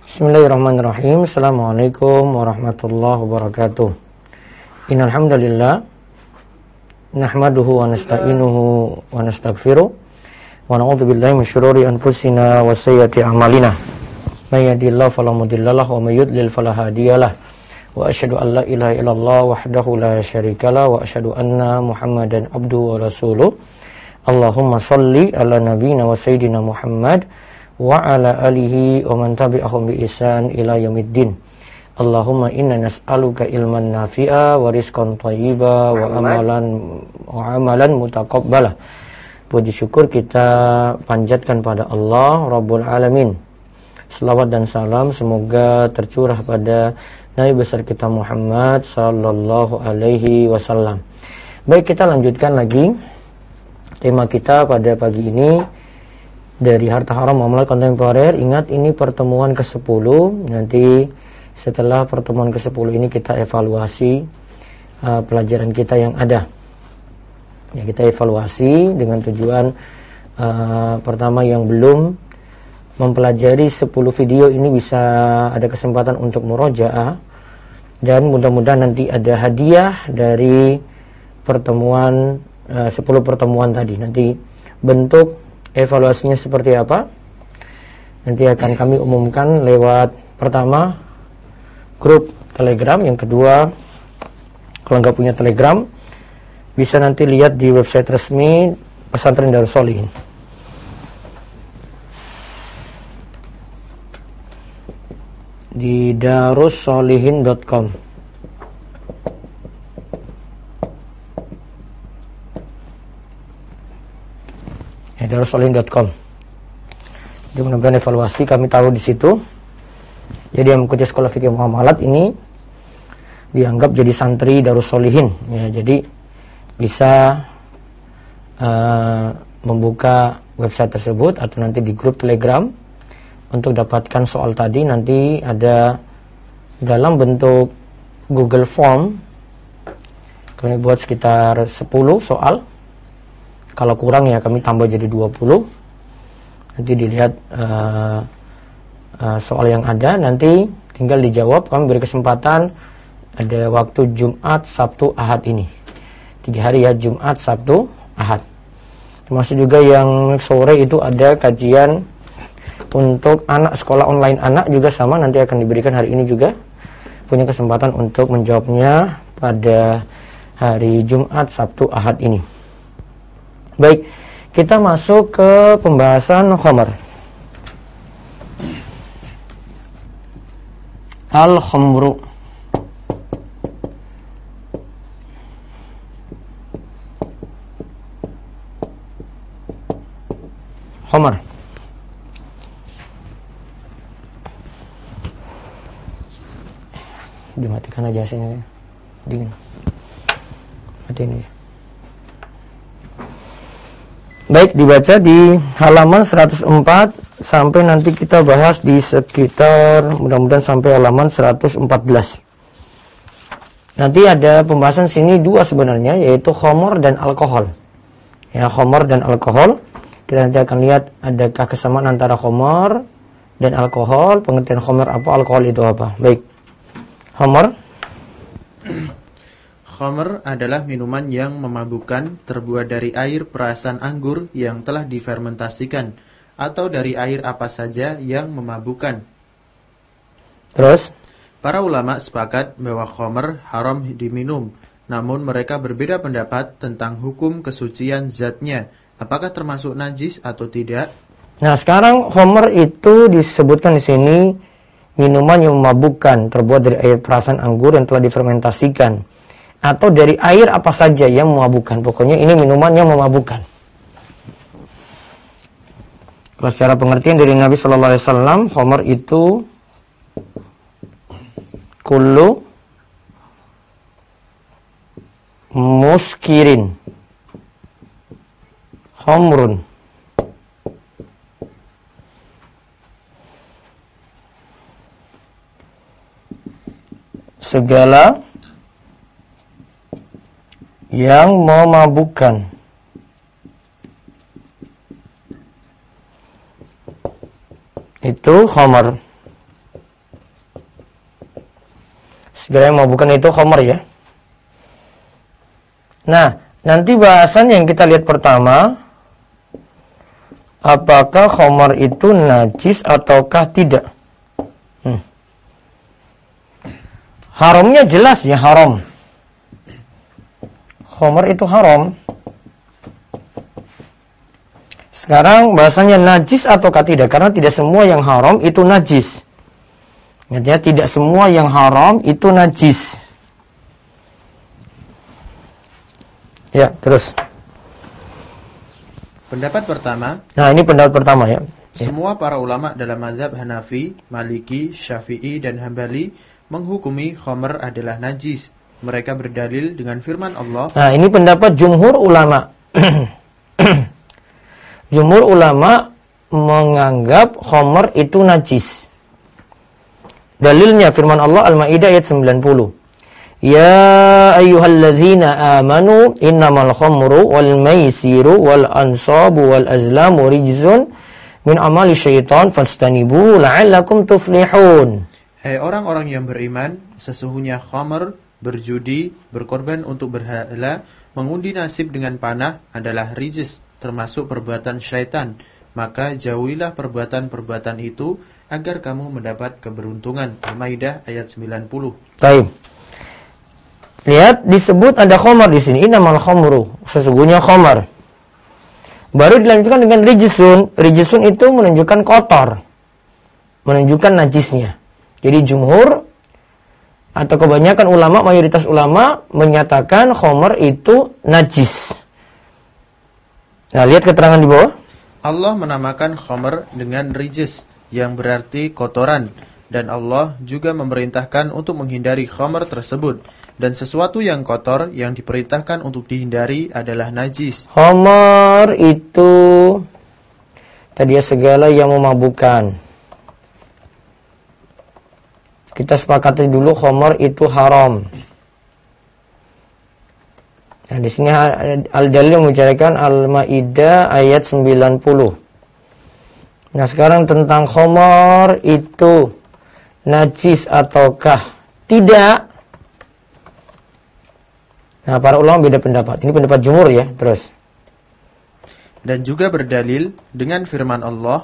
Bismillahirrahmanirrahim. Assalamualaikum warahmatullahi wabarakatuh. Innal hamdalillah nahmaduhu wa nasta'inuhu wa nastaghfiruh wa na'udzu billahi min syururi anfusina wa sayyiati a'malina. May yahdihillahu fala mudhillalah wa may yudlil fala hadiyalah. Wa asyhadu an la ilaha illallah wahdahu la syarikalah wa asyhadu anna Muhammadan abduhu wa rasuluh. Allahumma shalli ala nabiyyina wa sayyidina Muhammad wa ala alihi wa man tabi'ahum bi ihsan ila yaumiddin. Allahumma inna nas'aluka ilman nafi'a wa rizqan thayyiba wa amalan mutaqabbala. Puji syukur kita panjatkan pada Allah Rabbul Alamin. Selawat dan salam semoga tercurah pada Nabi besar kita Muhammad sallallahu alaihi wasallam. Baik, kita lanjutkan lagi tema kita pada pagi ini dari harta haram muamalah kontemporer. Ingat, ini pertemuan ke-10. Nanti setelah pertemuan ke-10 ini kita evaluasi pelajaran kita yang ada. Ya, kita evaluasi dengan tujuan pertama, yang belum mempelajari 10 video ini bisa ada kesempatan untuk murojaah, dan mudah-mudahan nanti ada hadiah dari pertemuan 10 pertemuan tadi. Nanti bentuk evaluasinya seperti apa nanti akan kami umumkan lewat, pertama, grup Telegram. Yang kedua, kalau nggak punya Telegram bisa nanti lihat di website resmi Pesantren Darus Sholihin. Di darussolihin.com. darussolihin.com. Jadi mudah-mudahan evaluasi kami tahu di situ. Jadi yang mengikuti sekolah fikih muamalat ini dianggap jadi santri Darus Sholihin. Ya, jadi bisa membuka website tersebut atau nanti di grup Telegram untuk dapatkan soal tadi. Nanti ada dalam bentuk Google Form. Kami buat sekitar 10 soal. Kalau kurang ya kami tambah jadi 20. Nanti dilihat soal yang ada, nanti tinggal dijawab. Kami beri kesempatan, ada waktu Jumat, Sabtu, Ahad ini 3 hari ya, Jumat, Sabtu, Ahad. Termasuk juga yang sore itu ada kajian untuk anak, sekolah online anak juga sama, nanti akan diberikan hari ini juga. Punya kesempatan untuk menjawabnya pada hari Jumat, Sabtu, Ahad ini. Baik, kita masuk ke pembahasan khamar. Al-khamru. Khamar. Dimatikan aja sini, dingin. Matiin ya. Baik, dibaca di halaman 104 sampai nanti kita bahas di sekitar mudah-mudahan sampai halaman 114. Nanti ada pembahasan sini dua sebenarnya, yaitu khamar dan alkohol. Ya, khamar dan alkohol. Kita nanti akan lihat adakah kesamaan antara khamar dan alkohol, pengertian khamar apa, alkohol itu apa. Baik. Khamar. Khamr adalah minuman yang memabukkan, terbuat dari air perasan anggur yang telah difermentasikan, atau dari air apa saja yang memabukkan. Terus? Para ulama sepakat bahwa khamr haram diminum, namun mereka berbeda pendapat tentang hukum kesucian zatnya, apakah termasuk najis atau tidak. Nah, sekarang khamr itu disebutkan di sini minuman yang memabukkan, terbuat dari air perasan anggur yang telah difermentasikan, atau dari air apa saja yang memabukkan. Pokoknya ini minuman yang memabukkan. Kalau secara pengertian dari Nabi sallallahu alaihi wasallam, khamr itu kullu muskirin. Khamrun. Segala yang memabukkan. Itu khamar. Segala yang memabukkan itu khamr ya. Nah, nanti bahasan yang kita lihat pertama, apakah khamr itu najis ataukah tidak? Haramnya jelas ya, haram. Khamr itu haram. Sekarang bahasanya najis ataukah tidak? Karena tidak semua yang haram itu najis. Artinya tidak semua yang haram itu najis. Ya, terus. Pendapat pertama. Nah, ini pendapat pertama ya. Semua para ulama dalam mazhab Hanafi, Maliki, Syafi'i, dan Hambali menghukumi khamr adalah najis. Mereka berdalil dengan firman Allah. Nah, ini pendapat jumhur ulama. Jumhur ulama menganggap khamr itu najis. Dalilnya firman Allah Al-Maidah ayat 90. Ya ayyuhalladzina amanu innamal khamru wal maisiru wal ansabu wal azlamu rijzun min amali syaitan fastanibu la'allakum tuflihun. Hai orang-orang yang beriman, sesungguhnya khamr, berjudi, berkorban untuk berhala, mengundi nasib dengan panah adalah rijis, termasuk perbuatan syaitan. Maka jauhilah perbuatan-perbuatan itu agar kamu mendapat keberuntungan. Al-Maidah ayat 90. Baik. Lihat disebut ada khamr di sini. Innamal khamru, sesungguhnya khamr. Baru dilanjutkan dengan rijsun. Rijsun itu menunjukkan kotor, menunjukkan najisnya. Jadi jumhur atau kebanyakan ulama, mayoritas ulama menyatakan khamr itu najis. Nah, lihat keterangan di bawah. Allah menamakan khamr dengan rijis, yang berarti kotoran, dan Allah juga memerintahkan untuk menghindari khamr tersebut. Dan sesuatu yang kotor yang diperintahkan untuk dihindari adalah najis. Khamr itu tadi segala yang memabukkan. Kita sepakati dulu khamr itu haram. Nah, di sini al-dalil membicarakan Al-Maidah ayat 90. Nah, sekarang tentang khamr itu najis ataukah tidak? Nah, para ulama beda pendapat. Ini pendapat jumhur ya, terus. Dan juga berdalil dengan firman Allah,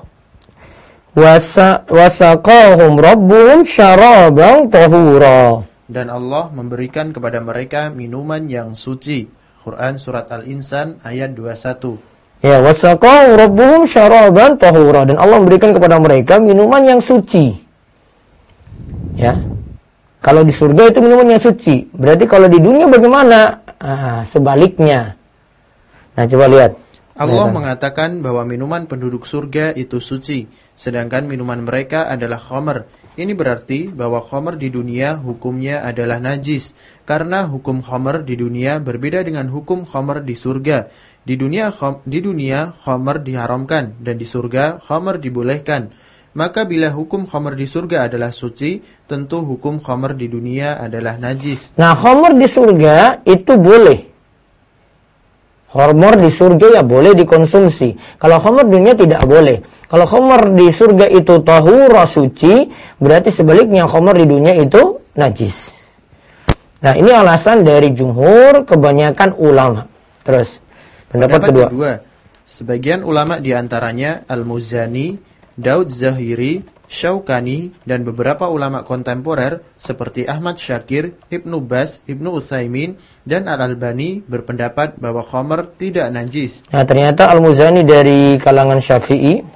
wasaqahum rabbuhum syaraban tahura. Dan Allah memberikan kepada mereka minuman yang suci. Quran surat Al-Insan ayat 21. Ya, wasaqahum rabbuhum syaraban tahura, dan Allah memberikan kepada mereka minuman yang suci. Ya. Kalau di surga itu minuman yang suci. Berarti kalau di dunia bagaimana? Sebaliknya. Nah, coba lihat. Allah mengatakan bahwa minuman penduduk surga itu suci, sedangkan minuman mereka adalah khamr. Ini berarti bahwa khamr di dunia hukumnya adalah najis, karena hukum khamr di dunia berbeda dengan hukum khamr di surga. Di dunia khamr diharamkan, dan di surga khamr dibolehkan. Maka bila hukum khamr di surga adalah suci, tentu hukum khamr di dunia adalah najis. Nah, khamr di surga itu boleh. Khamr di surga ya boleh dikonsumsi. Kalau khamr di dunia tidak boleh. Kalau khamr di surga itu tahura, suci, berarti sebaliknya khamr di dunia itu najis. Nah, ini alasan dari jumhur, kebanyakan ulama. Terus, pendapat kedua. Sebagian ulama diantaranya Al-Muzani, Daud Zahiri, Syaukani, dan beberapa ulama kontemporer seperti Ahmad Syakir, Ibnu Baz, Ibnu Utsaimin, dan Al-Albani berpendapat bahwa khamr tidak najis. Nah, ternyata Al-Muzani dari kalangan Syafi'i.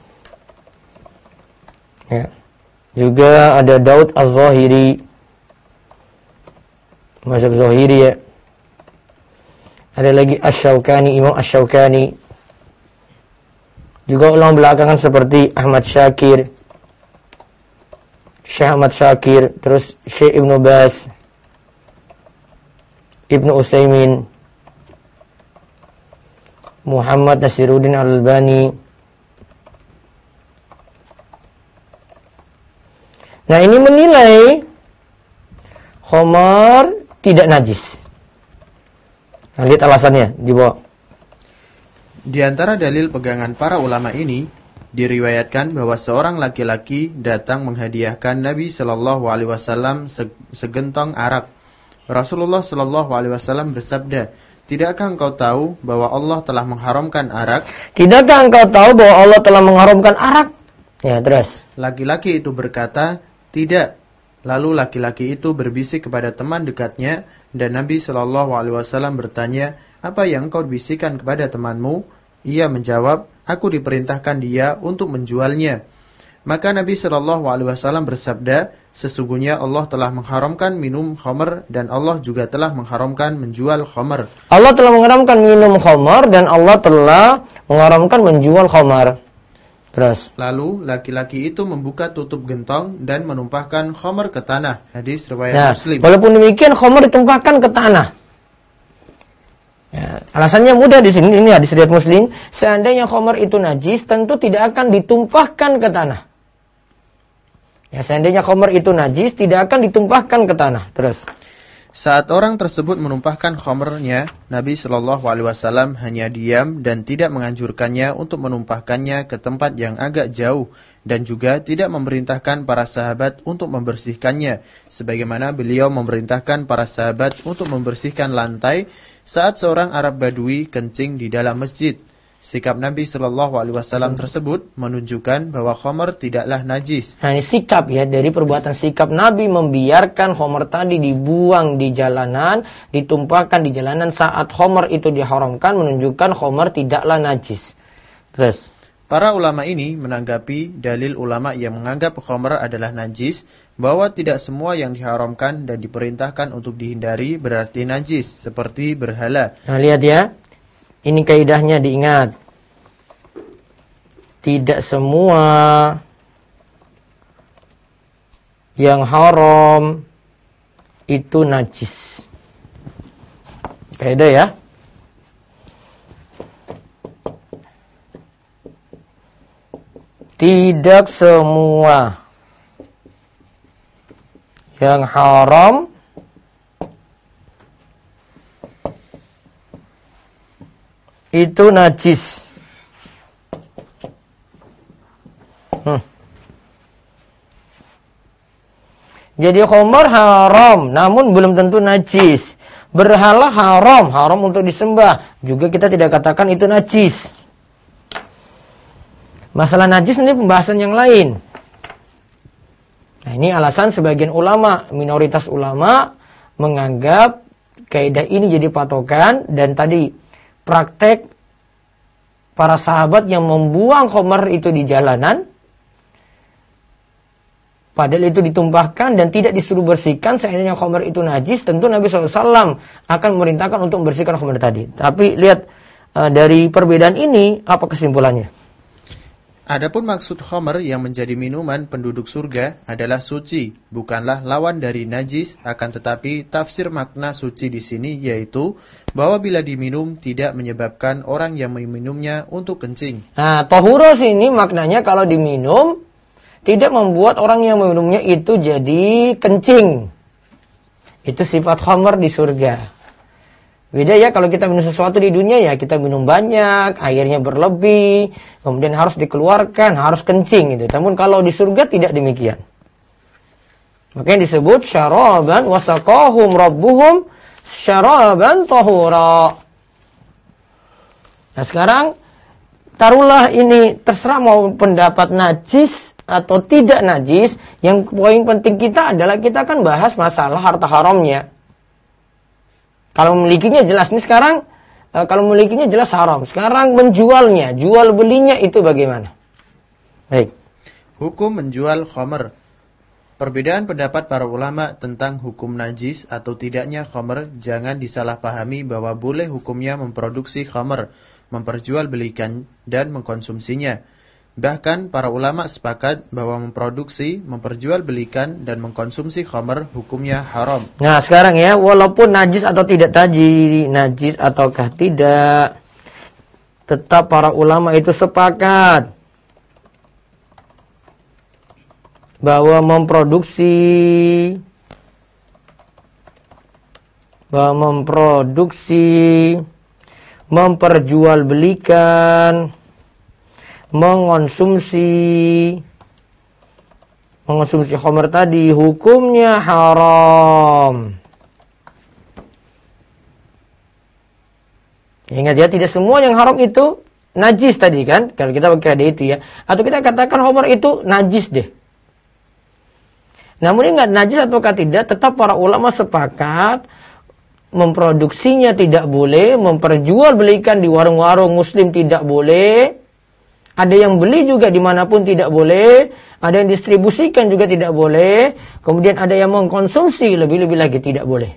Ya. Juga ada Daud Az-Zahiri, mazhab Zahiri ya. Ada lagi Asy-Syaukani, Imam Asy-Syaukani. Juga ulama belakangan seperti Ahmad Syakir, Syekh Ahmad Syakir, terus Syekh Ibnu Baz, Ibnu Utsaimin, Muhammad Nasiruddin Al-Albani. Nah, ini menilai khamr tidak najis. Nah, lihat alasannya di bawah. Di antara dalil pegangan para ulama ini, Diriwayatkan bahwa seorang laki-laki datang menghadiahkan Nabi Shallallahu Alaihi Wasallam segentong arak. Rasulullah Shallallahu Alaihi Wasallam bersabda, "Tidakkah engkau tahu bahwa Allah telah mengharamkan arak?" Tidakkah engkau tahu bahwa Allah telah mengharamkan arak? Ya, terus. Laki-laki itu berkata, "Tidak." Lalu laki-laki itu berbisik kepada teman dekatnya, dan Nabi Shallallahu Alaihi Wasallam bertanya, "Apa yang engkau bisikan kepada temanmu?" Ia menjawab, "Aku diperintahkan dia untuk menjualnya." Maka Nabi Shallallahu Alaihi Wasallam bersabda, "Sesungguhnya Allah telah mengharamkan minum khamr dan Allah juga telah mengharamkan menjual khamr." Allah telah mengharamkan minum khamar dan Allah telah mengharamkan menjual khamar. Terus. Lalu laki-laki itu membuka tutup gentong dan menumpahkan khamr ke tanah. Hadis riwayat Muslim. Walaupun demikian khamr ditumpahkan ke tanah. Ya, alasannya mudah di sini, ini hadis riwayat Muslim. Seandainya khamr itu najis, tentu tidak akan ditumpahkan ke tanah. Ya, seandainya khamr itu najis, tidak akan ditumpahkan ke tanah. Terus. Saat orang tersebut menumpahkan khamrnya, Nabi Shallallahu Alaihi Wasallam hanya diam dan tidak menganjurkannya untuk menumpahkannya ke tempat yang agak jauh, dan juga tidak memerintahkan para sahabat untuk membersihkannya, sebagaimana beliau memerintahkan para sahabat untuk membersihkan lantai saat seorang Arab Badui kencing di dalam masjid. Sikap Nabi Shallallahu Alaihi Wasallam tersebut menunjukkan bahwa khamr tidaklah najis. Nah, ini sikap ya, dari perbuatan sikap Nabi membiarkan khamr tadi dibuang di jalanan, ditumpahkan di jalanan saat khamr itu diharamkan, menunjukkan khamr tidaklah najis. Terus. Para ulama ini menanggapi dalil ulama yang menganggap khamr adalah najis, bahwa tidak semua yang diharamkan dan diperintahkan untuk dihindari berarti najis, seperti berhala. Nah, lihat ya. Ini kaidahnya diingat. Tidak semua yang haram itu najis. Kaidah ya. Tidak semua yang haram itu najis. Jadi khamr haram, namun belum tentu najis. Berhala haram, haram untuk disembah, juga kita tidak katakan itu najis. Masalah najis ini pembahasan yang lain. Nah, ini alasan sebagian ulama, minoritas ulama menganggap kaidah ini jadi patokan, dan tadi praktek para sahabat yang membuang khamr itu di jalanan, padahal itu ditumpahkan dan tidak disuruh bersihkan. Seandainya khamr itu najis, tentu Nabi SAW akan memerintahkan untuk membersihkan khamr tadi. Tapi lihat dari perbedaan ini, apa kesimpulannya? Adapun maksud khamr yang menjadi minuman penduduk surga adalah suci, bukanlah lawan dari najis, akan tetapi tafsir makna suci di sini yaitu bahwa bila diminum tidak menyebabkan orang yang meminumnya untuk kencing. Nah, tohuros ini maknanya kalau diminum tidak membuat orang yang meminumnya itu jadi kencing. Itu sifat khamr di surga. Beda ya kalau kita minum sesuatu di dunia, ya kita minum banyak, airnya berlebih, kemudian harus dikeluarkan, harus kencing gitu. Namun kalau di surga tidak demikian. Makanya disebut syaraban wasaqahum rabbuhum syaraban tahura. Nah, sekarang taruhlah ini terserah mau pendapat najis atau tidak najis, yang poin penting kita adalah kita akan bahas masalah harta haramnya. Kalau memilikinya jelas, ini sekarang kalau memilikinya jelas haram. Sekarang menjualnya, jual belinya itu bagaimana? Baik. Hukum menjual khamr. Perbedaan pendapat para ulama tentang hukum najis atau tidaknya khamr jangan disalahpahami bahwa boleh hukumnya memproduksi khamr, memperjualbelikan dan mengkonsumsinya. Bahkan para ulama sepakat bahwa memproduksi, memperjualbelikan dan mengkonsumsi khamr hukumnya haram. Nah, sekarang ya, walaupun najis atau tidak tadi, najis ataukah tidak, tetap para ulama itu sepakat bahwa memproduksi, memperjualbelikan, mengonsumsi khamr tadi hukumnya haram. Ingat ya, tidak semua yang haram itu najis tadi kan, kalau kita pakai ada itu ya. Atau kita katakan khamr itu najis deh. Namun ingat, najis ataukah tidak, tetap para ulama sepakat memproduksinya tidak boleh, memperjualbelikan di warung-warung muslim tidak boleh. Ada yang beli juga dimanapun tidak boleh, ada yang distribusikan juga tidak boleh, kemudian ada yang mengkonsumsi lebih-lebih lagi tidak boleh.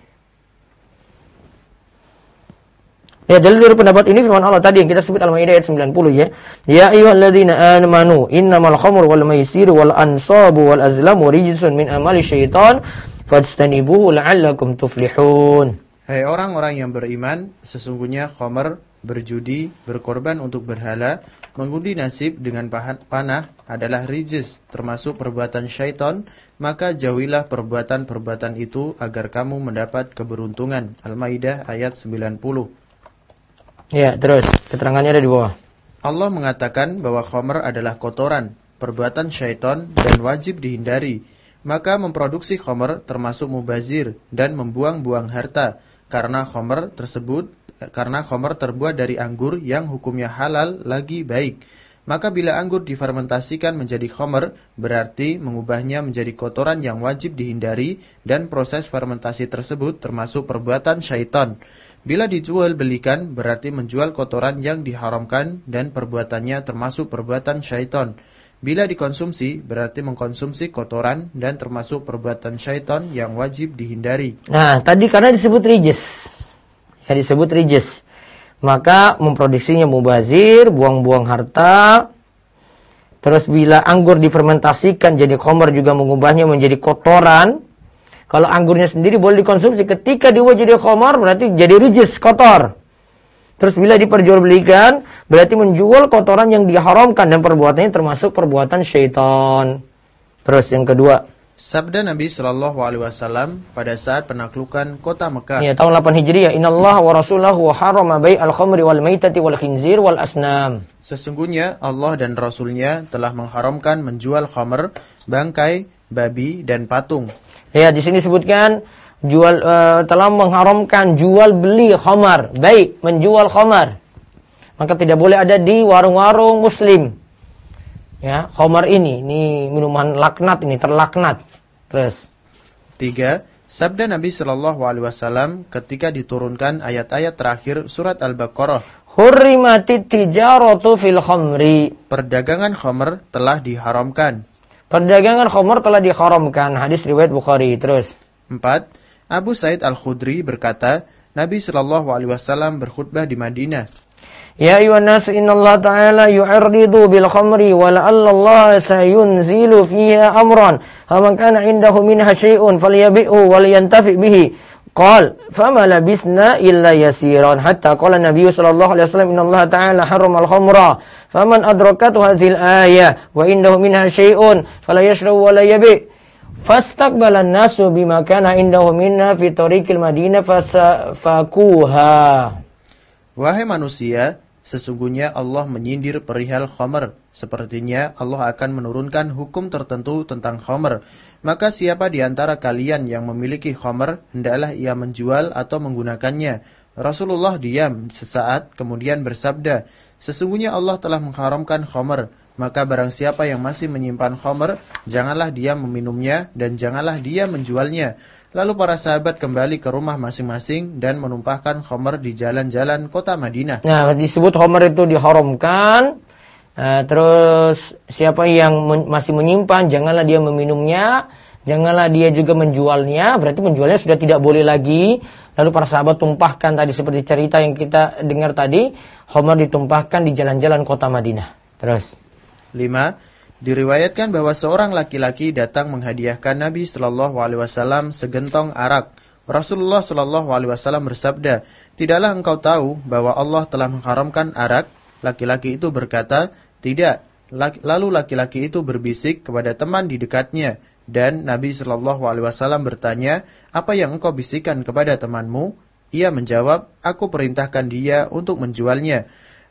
Ya, dalil dari pendapat ini firman Allah tadi yang kita sebut Al-Maidah ayat 90 ya. Ya ayyuhalladzina amanu innamal khamru wal maisiru wal ansabu wal azlamu rijsun min amali syaitan fajtanibuhu la'allakum tuflihun. Hai orang-orang yang beriman, sesungguhnya khamr, berjudi, berkorban untuk berhala, mengundi nasib dengan panah adalah rijis, termasuk perbuatan syaitan, maka jauhilah perbuatan-perbuatan itu agar kamu mendapat keberuntungan. Al-Maidah ayat 90. Ya, terus keterangannya ada di bawah. Allah mengatakan bahwa khamr adalah kotoran, perbuatan syaitan dan wajib dihindari. Maka memproduksi khamr termasuk mubazir dan membuang-buang harta, karena khamr terbuat dari anggur yang hukumnya halal lagi baik. Maka bila anggur difermentasikan menjadi khamr, berarti mengubahnya menjadi kotoran yang wajib dihindari, dan proses fermentasi tersebut termasuk perbuatan syaitan. Bila dijual belikan, berarti menjual kotoran yang diharamkan dan perbuatannya termasuk perbuatan syaitan. Bila dikonsumsi, berarti mengkonsumsi kotoran dan termasuk perbuatan syaitan yang wajib dihindari. Nah, tadi karena disebut rijis. Ya, disebut rijis. Maka memproduksinya mubazir, buang-buang harta. Terus bila anggur difermentasikan jadi khamr juga mengubahnya menjadi kotoran. Kalau anggurnya sendiri boleh dikonsumsi, ketika diubah jadi khamr berarti jadi rijis, kotor. Terus bila diperjualbelikan berarti menjual kotoran yang diharamkan dan perbuatannya termasuk perbuatan syaitan. Terus yang kedua, sabda Nabi sallallahu alaihi wasallam pada saat penaklukan kota Mekah. Ya, tahun 8 Hijriah, "Innallaha wa rasulahu harrama bai'al khamri wal maitati wal khinzir wal asnam." Sesungguhnya Allah dan Rasulnya telah mengharamkan menjual khamr, bangkai, babi dan patung. Ya, di sini disebutkan telah mengharamkan jual beli khamar, baik menjual khamar. Maka tidak boleh ada di warung-warung muslim. Ya, khamar ini minuman laknat, ini terlaknat. Terus 3. Sabda Nabi sallallahu alaihi wasallam ketika diturunkan ayat-ayat terakhir surat Al-Baqarah. Hurrimatit tijaratu fil khamri. Perdagangan khamr telah diharamkan. Perdagangan khamr telah diharamkan. Hadis riwayat Bukhari. Terus 4. Abu Sa'id Al-Khudri berkata, Nabi sallallahu alaihi wasallam berkhutbah di Madinah. Ya ayuhan nas, innallaha ta'ala yu'arridu bil khamri wa la'alla sayunzilu fiha amran. Faman kana 'indahu minha syai'un falyabi'hu wa liyantafi bihi. Qal fama labisna illa yasiran hatta qala Nabi sallallahu alaihi wasallam innallaha ta'ala harrama al-khamra. Faman adrakathu hadhil ayah wa indahu minha syai'un fala yashrabu wa la yabi'. Fastaqbala an-nasu bima kana indahu minha fi tariqil Madinah fasafakuha. Wahai manusia, sesungguhnya Allah menyindir perihal khamr. Sepertinya Allah akan menurunkan hukum tertentu tentang khamr. Maka siapa di antara kalian yang memiliki khamr, hendaklah ia menjual atau menggunakannya. Rasulullah diam sesaat, kemudian bersabda, sesungguhnya Allah telah mengharamkan khamr. Maka barang siapa yang masih menyimpan khamr, janganlah dia meminumnya dan janganlah dia menjualnya. Lalu para sahabat kembali ke rumah masing-masing dan menumpahkan khamr di jalan-jalan kota Madinah. Nah, disebut khamr itu diharamkan. Terus siapa yang masih menyimpan, janganlah dia meminumnya, janganlah dia juga menjualnya. Berarti menjualnya sudah tidak boleh lagi. Lalu para sahabat tumpahkan tadi seperti cerita yang kita dengar tadi, khamr ditumpahkan di jalan-jalan kota Madinah. Terus 5. Diriwayatkan bahwa seorang laki-laki datang menghadiahkan Nabi sallallahu alaihi wasallam segentong arak. Rasulullah sallallahu alaihi wasallam bersabda, "Tidaklah engkau tahu bahwa Allah telah mengharamkan arak?" Laki-laki itu berkata, "Tidak." Lalu laki-laki itu berbisik kepada teman di dekatnya, dan Nabi sallallahu alaihi wasallam bertanya, "Apa yang engkau bisikan kepada temanmu?" Ia menjawab, "Aku perintahkan dia untuk menjualnya."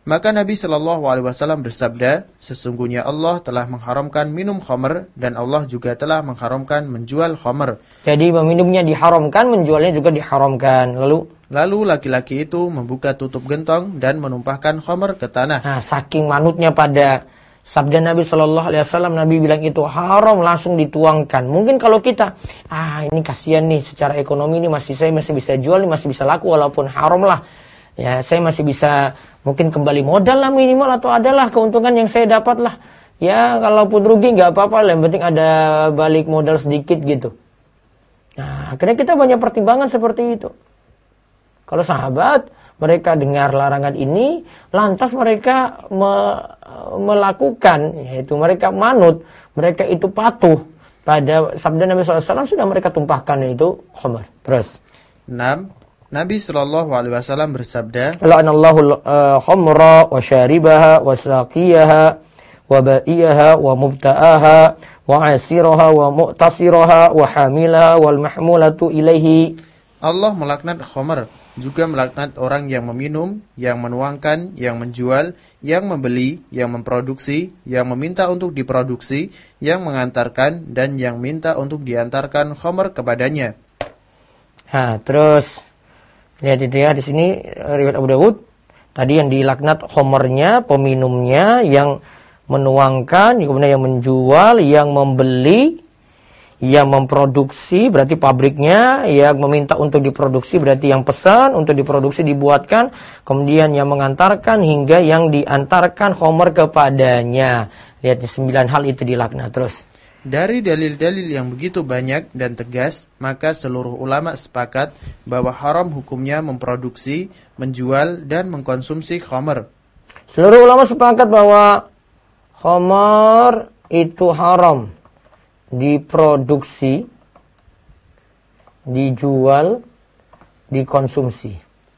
Maka Nabi Shallallahu Alaihi Wasallam bersabda, sesungguhnya Allah telah mengharamkan minum khamr dan Allah juga telah mengharamkan menjual khamr. Jadi meminumnya diharamkan, menjualnya juga diharamkan. Lalu laki-laki itu membuka tutup gentong dan menumpahkan khamr ke tanah. Nah, saking manutnya pada sabda Nabi Shallallahu Alaihi Wasallam, Nabi bilang itu haram, langsung dituangkan. Mungkin kalau kita, ini kasihan nih, secara ekonomi ini saya masih bisa jual, masih bisa laku walaupun haram lah. Ya, saya masih bisa mungkin kembali modal lah minimal, atau adalah keuntungan yang saya dapat lah. Ya, kalaupun rugi nggak apa-apa lah, yang penting ada balik modal sedikit gitu. Nah, akhirnya kita banyak pertimbangan seperti itu. Kalau sahabat, mereka dengar larangan ini, lantas mereka melakukan, yaitu mereka manut, mereka itu patuh pada sabda Nabi SAW, sudah mereka tumpahkan itu khamar. Terus 6. Nabi Shallallahu Alaihi Wasallam bersabda, La'anallahu khamra wa syaribaha wa saqiyaha wa ba'iyaha wa mubta'aha wa asiraha wa mu'tasiraha wa hamilaha wal mahmulatu ilaihi. Allah melaknat khamr, juga melaknat orang yang meminum, yang menuangkan, yang menjual, yang membeli, yang memproduksi, yang meminta untuk diproduksi, yang mengantarkan, dan yang minta untuk diantarkan khamr kepadanya. Terus lihat itu ya, di sini riwayat Abu Dawud. Tadi yang dilaknat khamrnya, peminumnya, yang menuangkan, kemudian yang menjual, yang membeli, yang memproduksi, berarti pabriknya, yang meminta untuk diproduksi, berarti yang pesan untuk diproduksi dibuatkan, kemudian yang mengantarkan hingga yang diantarkan khamr kepadanya. Lihat di 9 hal itu dilaknat. Terus dari dalil-dalil yang begitu banyak dan tegas, maka seluruh ulama sepakat bahwa haram hukumnya memproduksi, menjual, dan mengkonsumsi khamr. Seluruh ulama sepakat bahwa khamr itu haram diproduksi, dijual, dikonsumsi.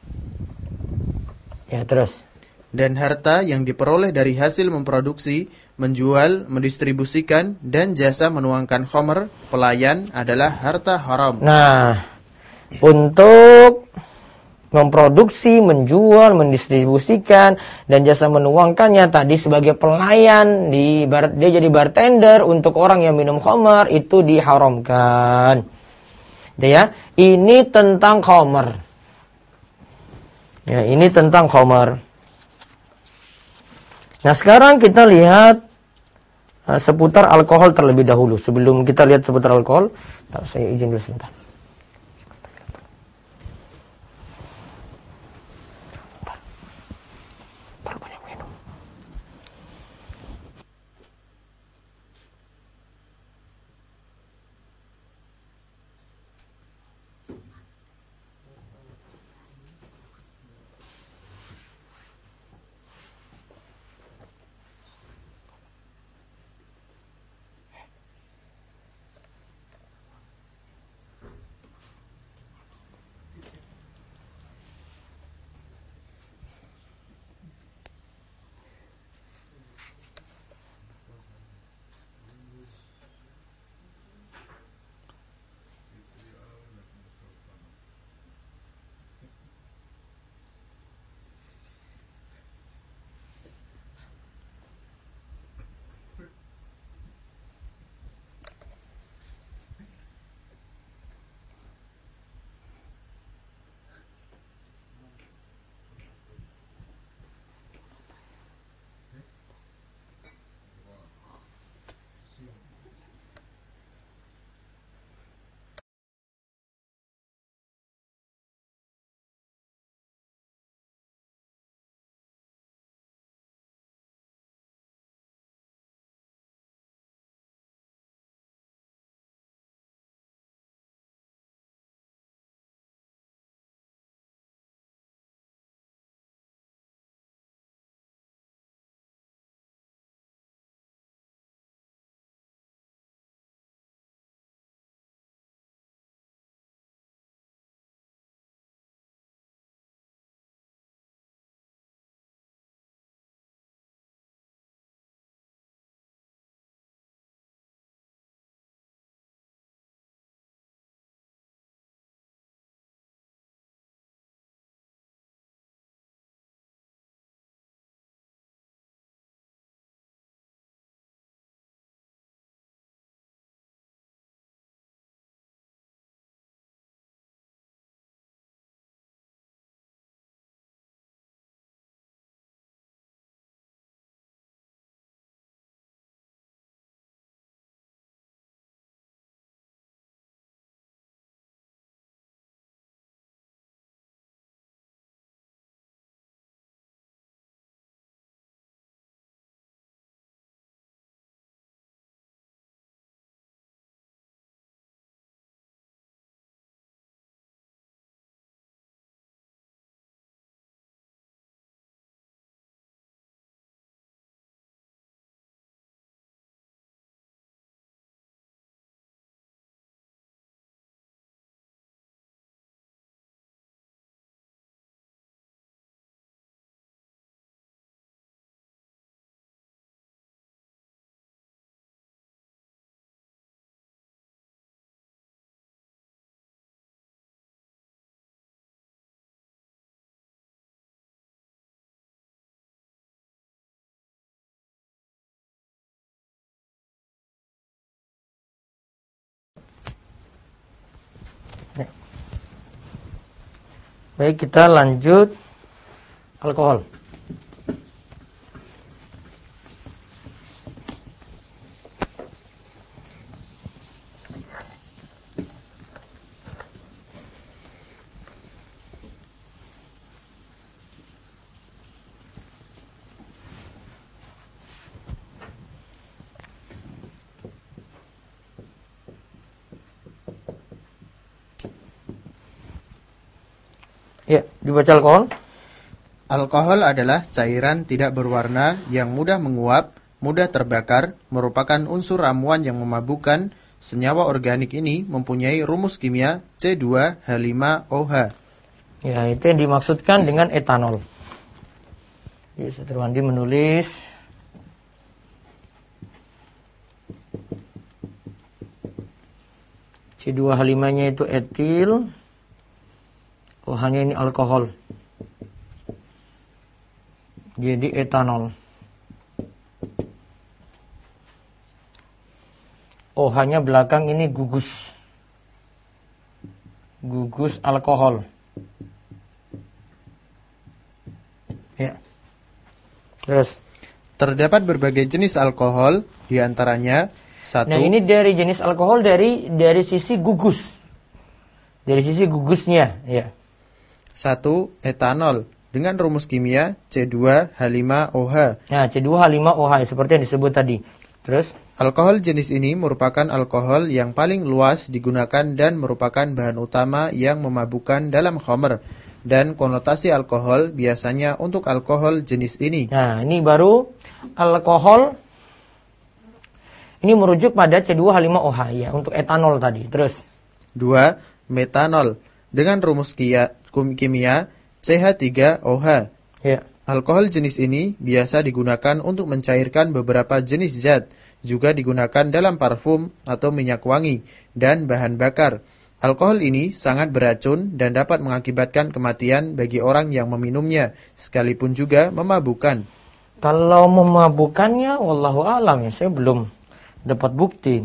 Ya, terus. Dan harta yang diperoleh dari hasil memproduksi, menjual, mendistribusikan, dan jasa menuangkan khamr, pelayan adalah harta haram. Nah, untuk memproduksi, menjual, mendistribusikan, dan jasa menuangkannya tadi sebagai pelayan, dia jadi bartender untuk orang yang minum khamr, itu diharamkan. Ya, ini tentang khamr. Ya, ini tentang khamr. Nah, sekarang kita lihat seputar alkohol terlebih dahulu. Sebelum kita lihat seputar alkohol, saya izin dulu sebentar. Baik, kita lanjut alkohol. Ya, dibaca alkohol. Alkohol adalah cairan tidak berwarna yang mudah menguap, mudah terbakar, merupakan unsur ramuan yang memabukkan. Senyawa organik ini mempunyai rumus kimia C2H5OH. Ya, itu yang dimaksudkan dengan etanol. Jadi, Satriwandi menulis C2H5-nya itu etil, OH-nya ini alkohol. Jadi etanol. OH-nya belakang ini gugus. Gugus alkohol. Ya. Terus. Terdapat berbagai jenis alkohol, diantaranya satu. Nah, ini dari jenis alkohol dari sisi gugus. Dari sisi gugusnya, ya. 1. Etanol dengan rumus kimia C2H5OH. Nah, C2H5OH seperti yang disebut tadi. Terus, alkohol jenis ini merupakan alkohol yang paling luas digunakan dan merupakan bahan utama yang memabukkan dalam khamr. Dan konotasi alkohol biasanya untuk alkohol jenis ini. Nah, ini baru alkohol. Ini merujuk pada C2H5OH ya, untuk etanol tadi. Terus, 2. Metanol dengan rumus kimia CH3OH. ya. Alkohol jenis ini biasa digunakan untuk mencairkan beberapa jenis zat, juga digunakan dalam parfum atau minyak wangi, dan bahan bakar. Alkohol ini sangat beracun dan dapat mengakibatkan kematian bagi orang yang meminumnya, sekalipun juga memabukkan. Kalau memabukkannya, wallahu a'lam ya, saya belum dapat bukti.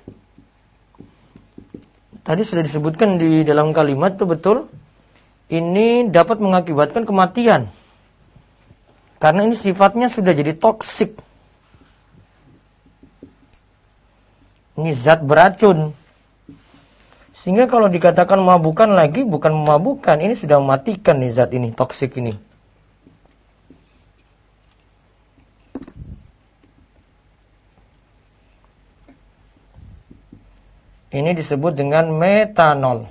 Tadi sudah disebutkan di dalam kalimat itu betul. Ini dapat mengakibatkan kematian. Karena ini sifatnya sudah jadi toksik. Ini zat beracun. Sehingga kalau dikatakan memabukkan lagi, bukan memabukkan. Ini sudah mematikan nih zat ini, toksik ini. Ini disebut dengan metanol.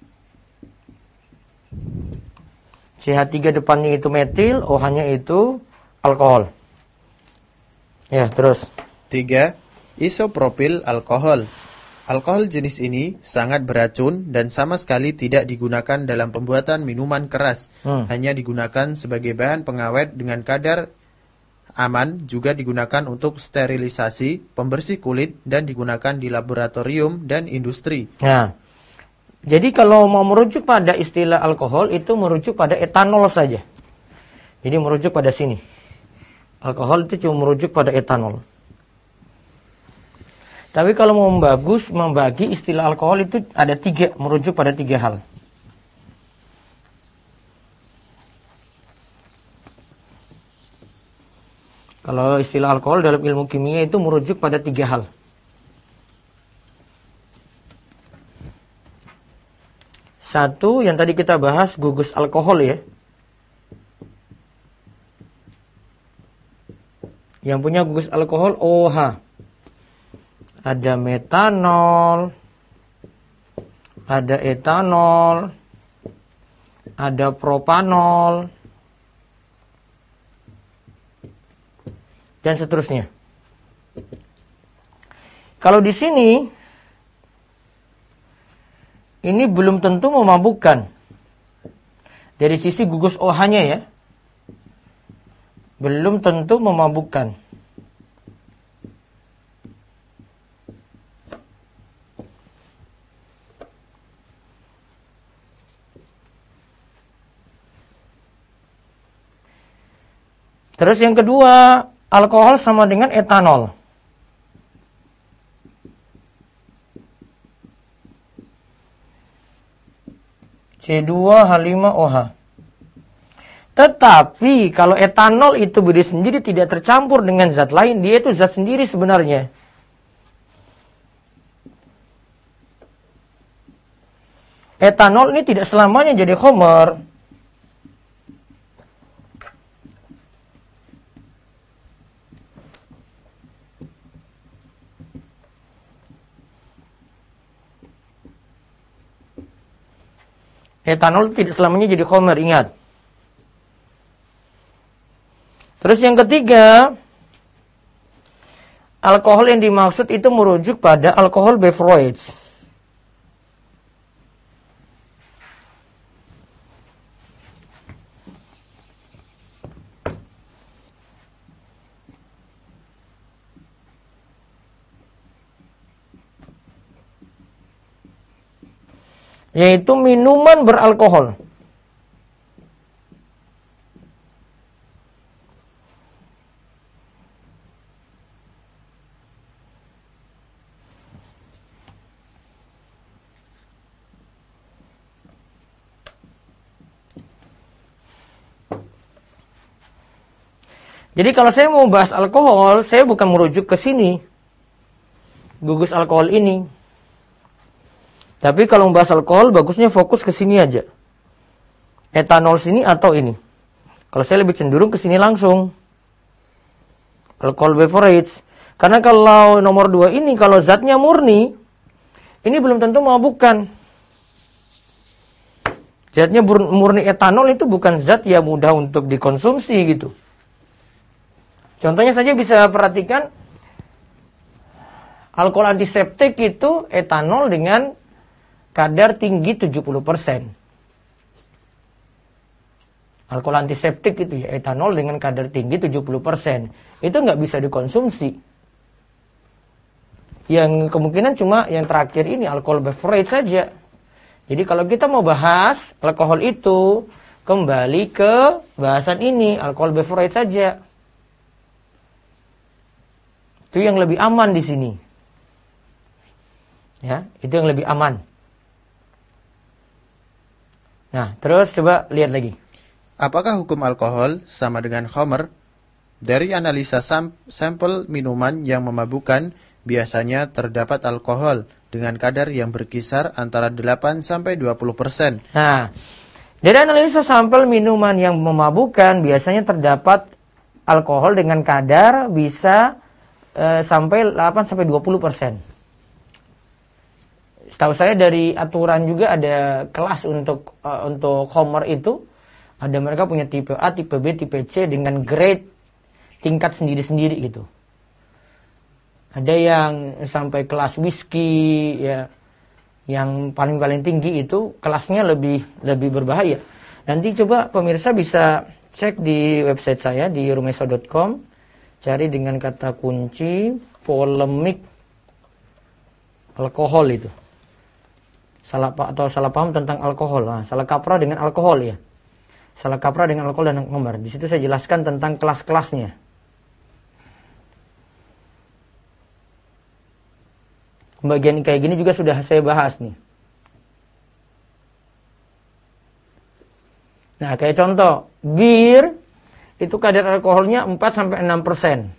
CH3 depannya itu metil, OH-nya itu alkohol. Ya, terus. 3. Isopropil alkohol. Alkohol jenis ini sangat beracun dan sama sekali tidak digunakan dalam pembuatan minuman keras. Hanya digunakan sebagai bahan pengawet dengan kadar aman, juga digunakan untuk sterilisasi, pembersih kulit, dan digunakan di laboratorium dan industri. Nah, jadi kalau mau merujuk pada istilah alkohol, itu merujuk pada etanol saja. Jadi merujuk pada sini. Alkohol itu cuma merujuk pada etanol. Tapi kalau mau membagi istilah alkohol itu ada 3, merujuk pada 3 hal. Kalau istilah alkohol dalam ilmu kimia itu merujuk pada 3 hal. Satu, yang tadi kita bahas, gugus alkohol ya. Yang punya gugus alkohol OH. Ada metanol, ada etanol, ada propanol, dan seterusnya. Kalau di sini, ini belum tentu memabukkan. Dari sisi gugus OH-nya ya, belum tentu memabukkan. Terus yang kedua, alkohol sama dengan etanol. C2H5OH. Tetapi kalau etanol itu berdiri sendiri tidak tercampur dengan zat lain, dia itu zat sendiri sebenarnya. Etanol ini tidak selamanya jadi khamar. Etanol tidak selamanya jadi khamar, ingat. Terus yang ketiga, alkohol yang dimaksud itu merujuk pada alkohol beverage. Yaitu minuman beralkohol. Jadi kalau saya mau bahas alkohol, saya bukan merujuk ke sini. Gugus alkohol ini. Tapi kalau membahas alkohol, bagusnya fokus ke sini aja. Etanol sini atau ini. Kalau saya lebih cenderung ke sini langsung. Alkohol beverage. Karena kalau nomor 2 ini, kalau zatnya murni, ini belum tentu memabukkan. Zatnya murni etanol itu bukan zat yang mudah untuk dikonsumsi gitu. Contohnya saja bisa perhatikan, alkohol antiseptik itu etanol dengan kadar tinggi 70%. Alkohol antiseptik itu ya, etanol dengan kadar tinggi 70%. Itu nggak bisa dikonsumsi. Yang kemungkinan cuma yang terakhir ini, alkohol beverage saja. Jadi kalau kita mau bahas alkohol itu, kembali ke bahasan ini, alkohol beverage saja. Itu yang lebih aman di sini. Ya, itu yang lebih aman. Nah, terus coba lihat lagi. Apakah hukum alkohol sama dengan khamr? Dari analisa sampel minuman yang memabukkan, biasanya terdapat alkohol dengan kadar yang berkisar antara 8 sampai 20%. Nah, dari analisa sampel minuman yang memabukkan, biasanya terdapat alkohol dengan kadar bisa sampai 8 sampai 20%. Setahu saya dari aturan juga ada kelas untuk khamr itu, ada mereka punya tipe A, tipe B, tipe C dengan grade tingkat sendiri-sendiri gitu. Ada yang sampai kelas whisky ya, yang paling tinggi itu kelasnya lebih berbahaya. Nanti coba pemirsa bisa cek di website saya di rumeso.com. Cari dengan kata kunci polemik alkohol itu. Salah paham tentang alkohol. Nah, salah kaprah dengan alkohol ya. Salah kaprah dengan alkohol dan khamr. Di situ saya jelaskan tentang kelas-kelasnya. Bagian kayak gini juga sudah saya bahas nih. Nah, kayak contoh, bir itu kadar alkoholnya 4 sampai 6%.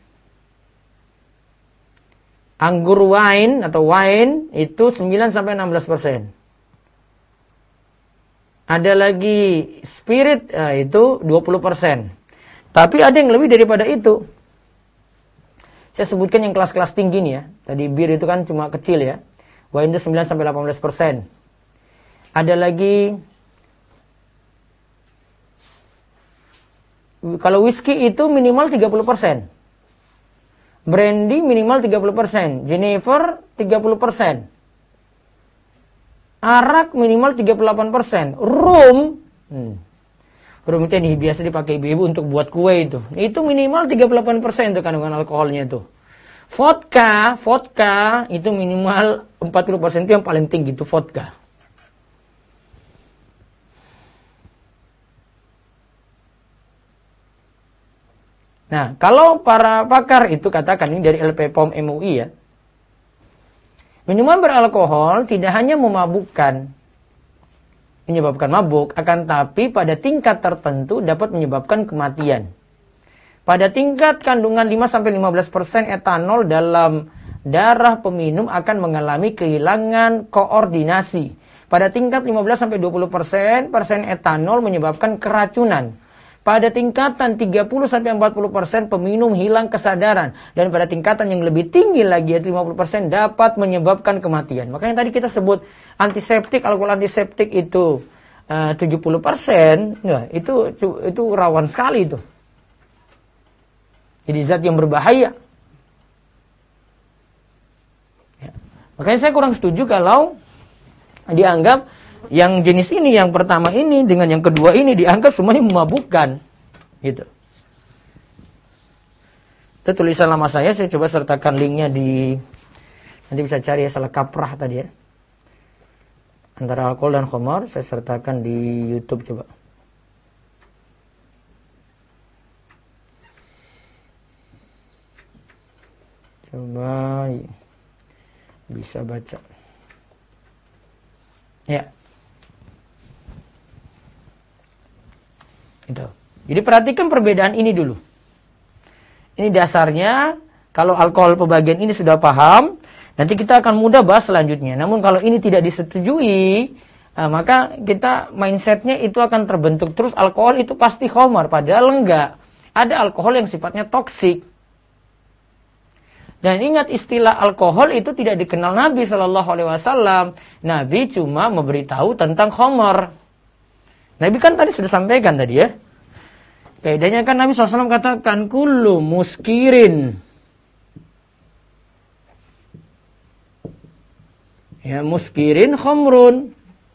Anggur wine atau wine itu 9 sampai 16%. Ada lagi spirit itu 20%. Tapi ada yang lebih daripada itu. Saya sebutkan yang kelas-kelas tinggi nih ya. Tadi bir itu kan cuma kecil ya. Wine itu 9 sampai 18%. Ada lagi kalau whisky itu minimal 30%. Brandy minimal 30%. Jenever 30%. Arak minimal 38%. Rum itu nih biasa dipakai ibu-ibu untuk buat kue itu. Itu minimal 38% itu kandungan alkoholnya itu. Vodka itu minimal 40%, itu yang paling tinggi itu vodka. Nah, kalau para pakar itu katakan ini dari LP POM MUI ya. Minuman beralkohol tidak hanya memabukkan. menyebabkan mabuk, akan tapi pada tingkat tertentu dapat menyebabkan kematian. Pada tingkat kandungan 5-15% etanol dalam darah peminum akan mengalami kehilangan koordinasi. Pada tingkat 15-20% etanol menyebabkan keracunan. Pada tingkatan 30-40% peminum hilang kesadaran. Dan pada tingkatan yang lebih tinggi lagi, yaitu 50%, dapat menyebabkan kematian. Makanya tadi kita sebut antiseptik, alkohol antiseptik itu 70%, ya, itu rawan sekali itu. Jadi zat yang berbahaya. Ya. Makanya saya kurang setuju kalau dianggap yang jenis ini, yang pertama ini dengan yang kedua ini dianggap semuanya memabukkan, gitu. Itu tulisan lama saya coba sertakan linknya nanti bisa cari ya, salah kaprah tadi ya. Antara alkohol dan khamar saya sertakan di YouTube coba. Coba bisa baca. Ya. Itu. Jadi perhatikan perbedaan ini dulu. Ini dasarnya, kalau alkohol pembagian ini sudah paham, nanti kita akan mudah bahas selanjutnya. Namun kalau ini tidak disetujui, maka kita mindsetnya itu akan terbentuk terus alkohol itu pasti khamar, padahal enggak. Ada alkohol yang sifatnya toksik. Dan ingat, istilah alkohol itu tidak dikenal Nabi Shallallahu Alaihi Wasallam. Nabi cuma memberitahu tentang khamar. Nabi kan tadi sudah sampaikan tadi ya. Kaidahnya kan Nabi SAW katakan kullu muskirin. Ya, muskirin khamrun.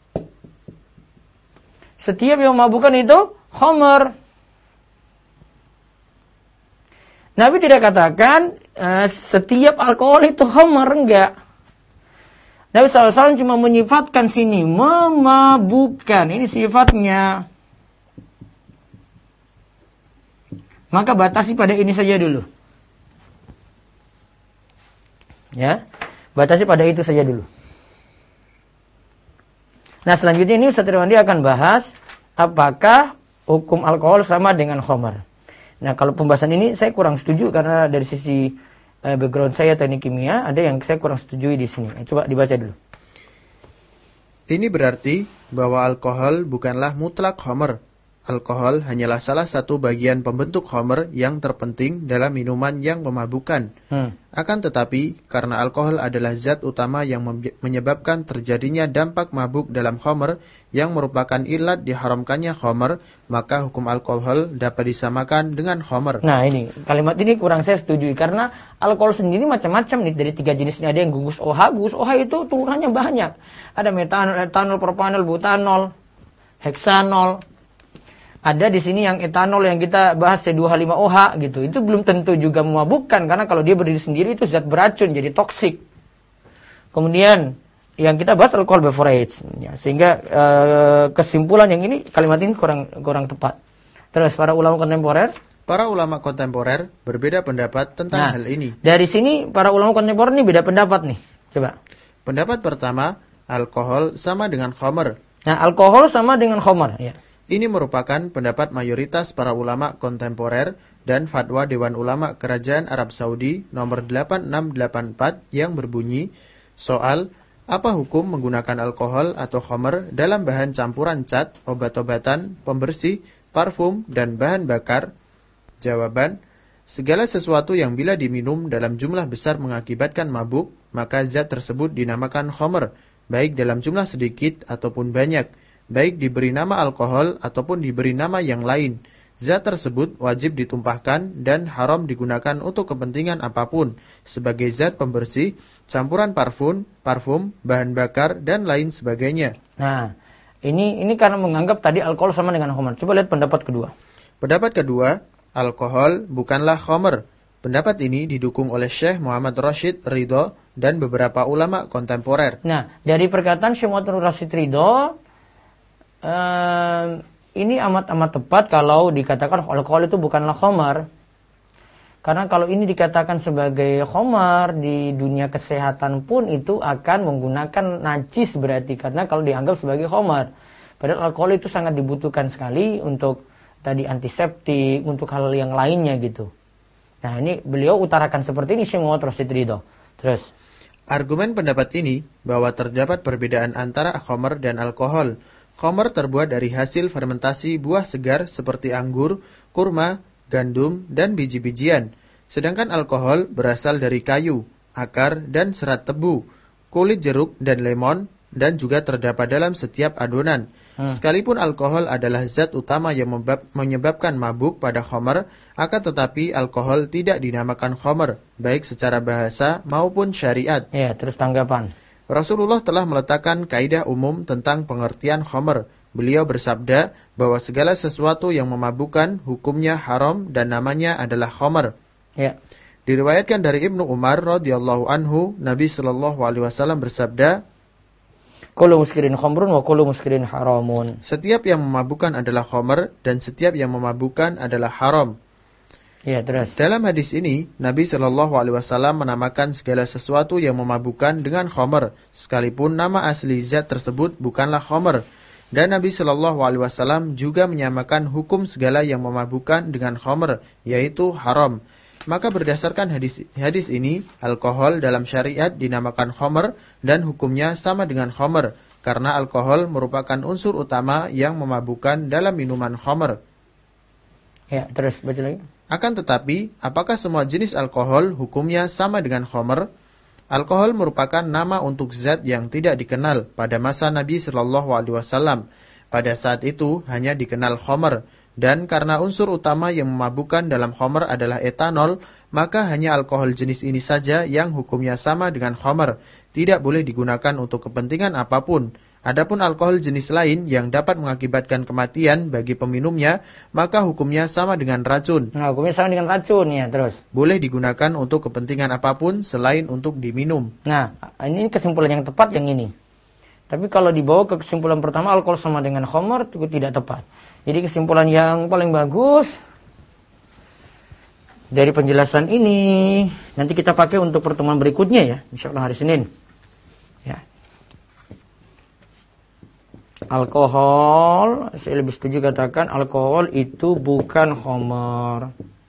Setiap yang memabukkan itu khamar. Nabi tidak katakan setiap alkohol itu khamar, enggak. Nabi SAW cuma menyifatkan sini memabukkan. Ini sifatnya. Maka batasi pada ini saja dulu. Ya, batasi pada itu saja dulu. Nah, selanjutnya ini Ustaz Irwandi akan bahas apakah hukum alkohol sama dengan khamar. Nah, kalau pembahasan ini saya kurang setuju karena dari sisi background saya teknik kimia, ada yang saya kurang setujui di sini. Coba dibaca dulu. Ini berarti bahwa alkohol bukanlah mutlak khamar. Alkohol hanyalah salah satu bagian pembentuk khamar yang terpenting dalam minuman yang memabukkan. Akan tetapi, karena alkohol adalah zat utama yang menyebabkan terjadinya dampak mabuk dalam khamar yang merupakan ilat diharamkannya khamar, maka hukum alkohol dapat disamakan dengan khamar. Nah, ini kalimat ini kurang saya setuju karena alkohol sendiri macam-macam nih, dari 3 jenis ini. Ada yang gugus OH. Gugus OH itu turunannya banyak. Ada metanol, etanol, propanol, butanol, heksanol. Ada di sini yang etanol yang kita bahas C2H5OH gitu. Itu belum tentu juga memabukkan karena kalau dia berdiri sendiri itu zat beracun, jadi toksik. Kemudian yang kita bahas alkohol beverage, ya, sehingga kesimpulan yang ini kalimat ini kurang tepat. Terus para ulama kontemporer? Para ulama kontemporer berbeda pendapat tentang hal ini. Dari sini para ulama kontemporer ini beda pendapat nih. Coba. Pendapat pertama, alkohol sama dengan khamar. Nah, alkohol sama dengan khamar, ya. Ini merupakan pendapat mayoritas para ulama kontemporer dan fatwa Dewan Ulama Kerajaan Arab Saudi nomor 8684 yang berbunyi soal apa hukum menggunakan alkohol atau khamar dalam bahan campuran cat, obat-obatan, pembersih, parfum, dan bahan bakar. Jawaban, segala sesuatu yang bila diminum dalam jumlah besar mengakibatkan mabuk, maka zat tersebut dinamakan khamar, baik dalam jumlah sedikit ataupun banyak. Baik diberi nama alkohol ataupun diberi nama yang lain. Zat tersebut wajib ditumpahkan dan haram digunakan untuk kepentingan apapun, sebagai zat pembersih, campuran parfum, bahan bakar, dan lain sebagainya. Nah, ini karena menganggap tadi alkohol sama dengan khamar. Coba lihat pendapat kedua. Pendapat kedua, alkohol bukanlah khamar. Pendapat ini didukung oleh Syekh Muhammad Rashid Ridho dan beberapa ulama kontemporer. Nah, dari perkataan Syekh Muhammad Rashid Ridho, ini amat tepat kalau dikatakan alkohol itu bukanlah khamar. Karena kalau ini dikatakan sebagai khamar di dunia kesehatan pun itu akan menggunakan najis berarti. Karena kalau dianggap sebagai khamar. Padahal alkohol itu sangat dibutuhkan sekali untuk tadi antiseptik, untuk hal yang lainnya gitu. Nah ini beliau utarakan seperti ini, Syekh Muhammad Rasyid Ridho. Terus. Argumen pendapat ini bahwa terdapat perbedaan antara khamr dan alkohol. Khamr terbuat dari hasil fermentasi buah segar seperti anggur, kurma, gandum, dan biji-bijian. Sedangkan alkohol berasal dari kayu, akar, dan serat tebu, kulit jeruk dan lemon, dan juga terdapat dalam setiap adonan. Sekalipun alkohol adalah zat utama yang menyebabkan mabuk pada khamr, akan tetapi alkohol tidak dinamakan khamr, baik secara bahasa maupun syariat. Ya, terus tanggapan. Rasulullah telah meletakkan kaidah umum tentang pengertian khamr. Beliau bersabda bahwa segala sesuatu yang memabukkan hukumnya haram dan namanya adalah khamr. Ya. Diriwayatkan dari Ibnu Umar radhiyallahu anhu, Nabi sallallahu alaihi wasallam bersabda, Kullu muskirin khamrun wa kullu muskirin haramun. setiap yang memabukkan adalah khamr dan setiap yang memabukkan adalah haram. Ya, terus. Dalam hadis ini, Nabi sallallahu alaihi wasallam menamakan segala sesuatu yang memabukkan dengan khamr, sekalipun nama asli zat tersebut bukanlah khamr. Dan Nabi sallallahu alaihi wasallam juga menyamakan hukum segala yang memabukkan dengan khamr, yaitu haram. Maka berdasarkan hadis ini, alkohol dalam syariat dinamakan khamr dan hukumnya sama dengan khamr, karena alkohol merupakan unsur utama yang memabukkan dalam minuman khamr. Ya, terus baca lagi. Akan tetapi, apakah semua jenis alkohol hukumnya sama dengan khamr? Alkohol merupakan nama untuk zat yang tidak dikenal pada masa Nabi sallallahu alaihi wasallam. Pada saat itu hanya dikenal khamr. Dan karena unsur utama yang memabukkan dalam khamr adalah etanol, maka hanya alkohol jenis ini saja yang hukumnya sama dengan khamr, tidak boleh digunakan untuk kepentingan apapun. Adapun alkohol jenis lain yang dapat mengakibatkan kematian bagi peminumnya, maka hukumnya sama dengan racun. Nah, hukumnya sama dengan racun ya, terus. Boleh digunakan untuk kepentingan apapun selain untuk diminum. Nah, ini kesimpulan yang tepat yang ini. Tapi kalau dibawa ke kesimpulan pertama, alkohol sama dengan khamr, itu tidak tepat. Jadi kesimpulan yang paling bagus dari penjelasan ini nanti kita pakai untuk pertemuan berikutnya ya, insyaallah hari Senin. Ya. Alkohol, saya lebih setuju katakan alkohol itu bukan khamr.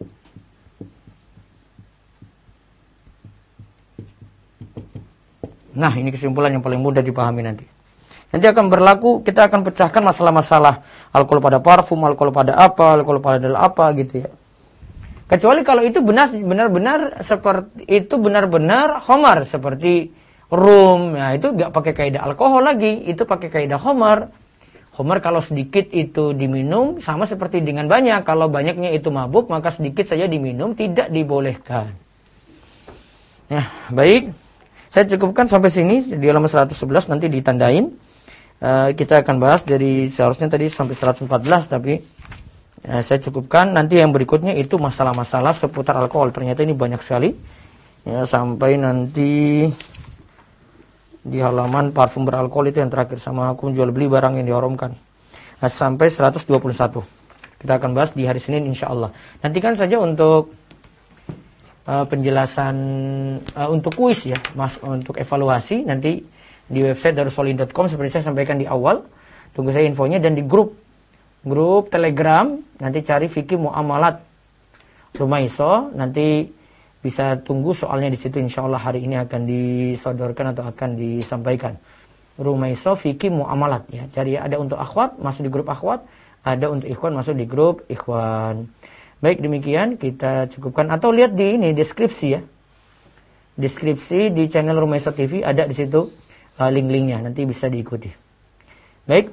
Nah, ini kesimpulan yang paling mudah dipahami nanti. Nanti akan berlaku, kita akan pecahkan masalah-masalah alkohol pada parfum, alkohol pada apa, alkohol pada apa gitu ya. Kecuali kalau itu benar-benar seperti itu benar-benar khamar seperti rum, ya itu enggak pakai kaidah alkohol lagi, itu pakai kaidah khamar. Khamar kalau sedikit itu diminum sama seperti dengan banyak. Kalau banyaknya itu mabuk, maka sedikit saja diminum tidak dibolehkan. Ya, baik. Saya cukupkan sampai sini di halaman 111 nanti ditandain. Kita akan bahas dari seharusnya tadi sampai 114 tapi saya cukupkan. Nanti yang berikutnya itu masalah-masalah seputar alkohol. Ternyata ini banyak sekali. Ya, sampai nanti di halaman parfum beralkohol itu yang terakhir sama hukum jual beli barang yang diharamkan. Nah, sampai 121. Kita akan bahas di hari Senin insyaallah. Nantikan saja untuk penjelasan untuk kuis ya, Mas, untuk evaluasi nanti di website darussolin.com seperti saya sampaikan di awal. Tunggu saya infonya dan di grup Telegram nanti cari fikih muamalat Rumaiso, nanti bisa tunggu soalnya di situ insyaallah hari ini akan disodorkan atau akan disampaikan. Rumaiso fikih muamalat ya. Cari ada untuk akhwat masuk di grup akhwat, ada untuk ikhwan masuk di grup ikhwan. Baik, demikian kita cukupkan atau lihat di ini deskripsi ya. Deskripsi di channel Rumaiso TV ada di situ link-linknya, nanti bisa diikuti. Baik.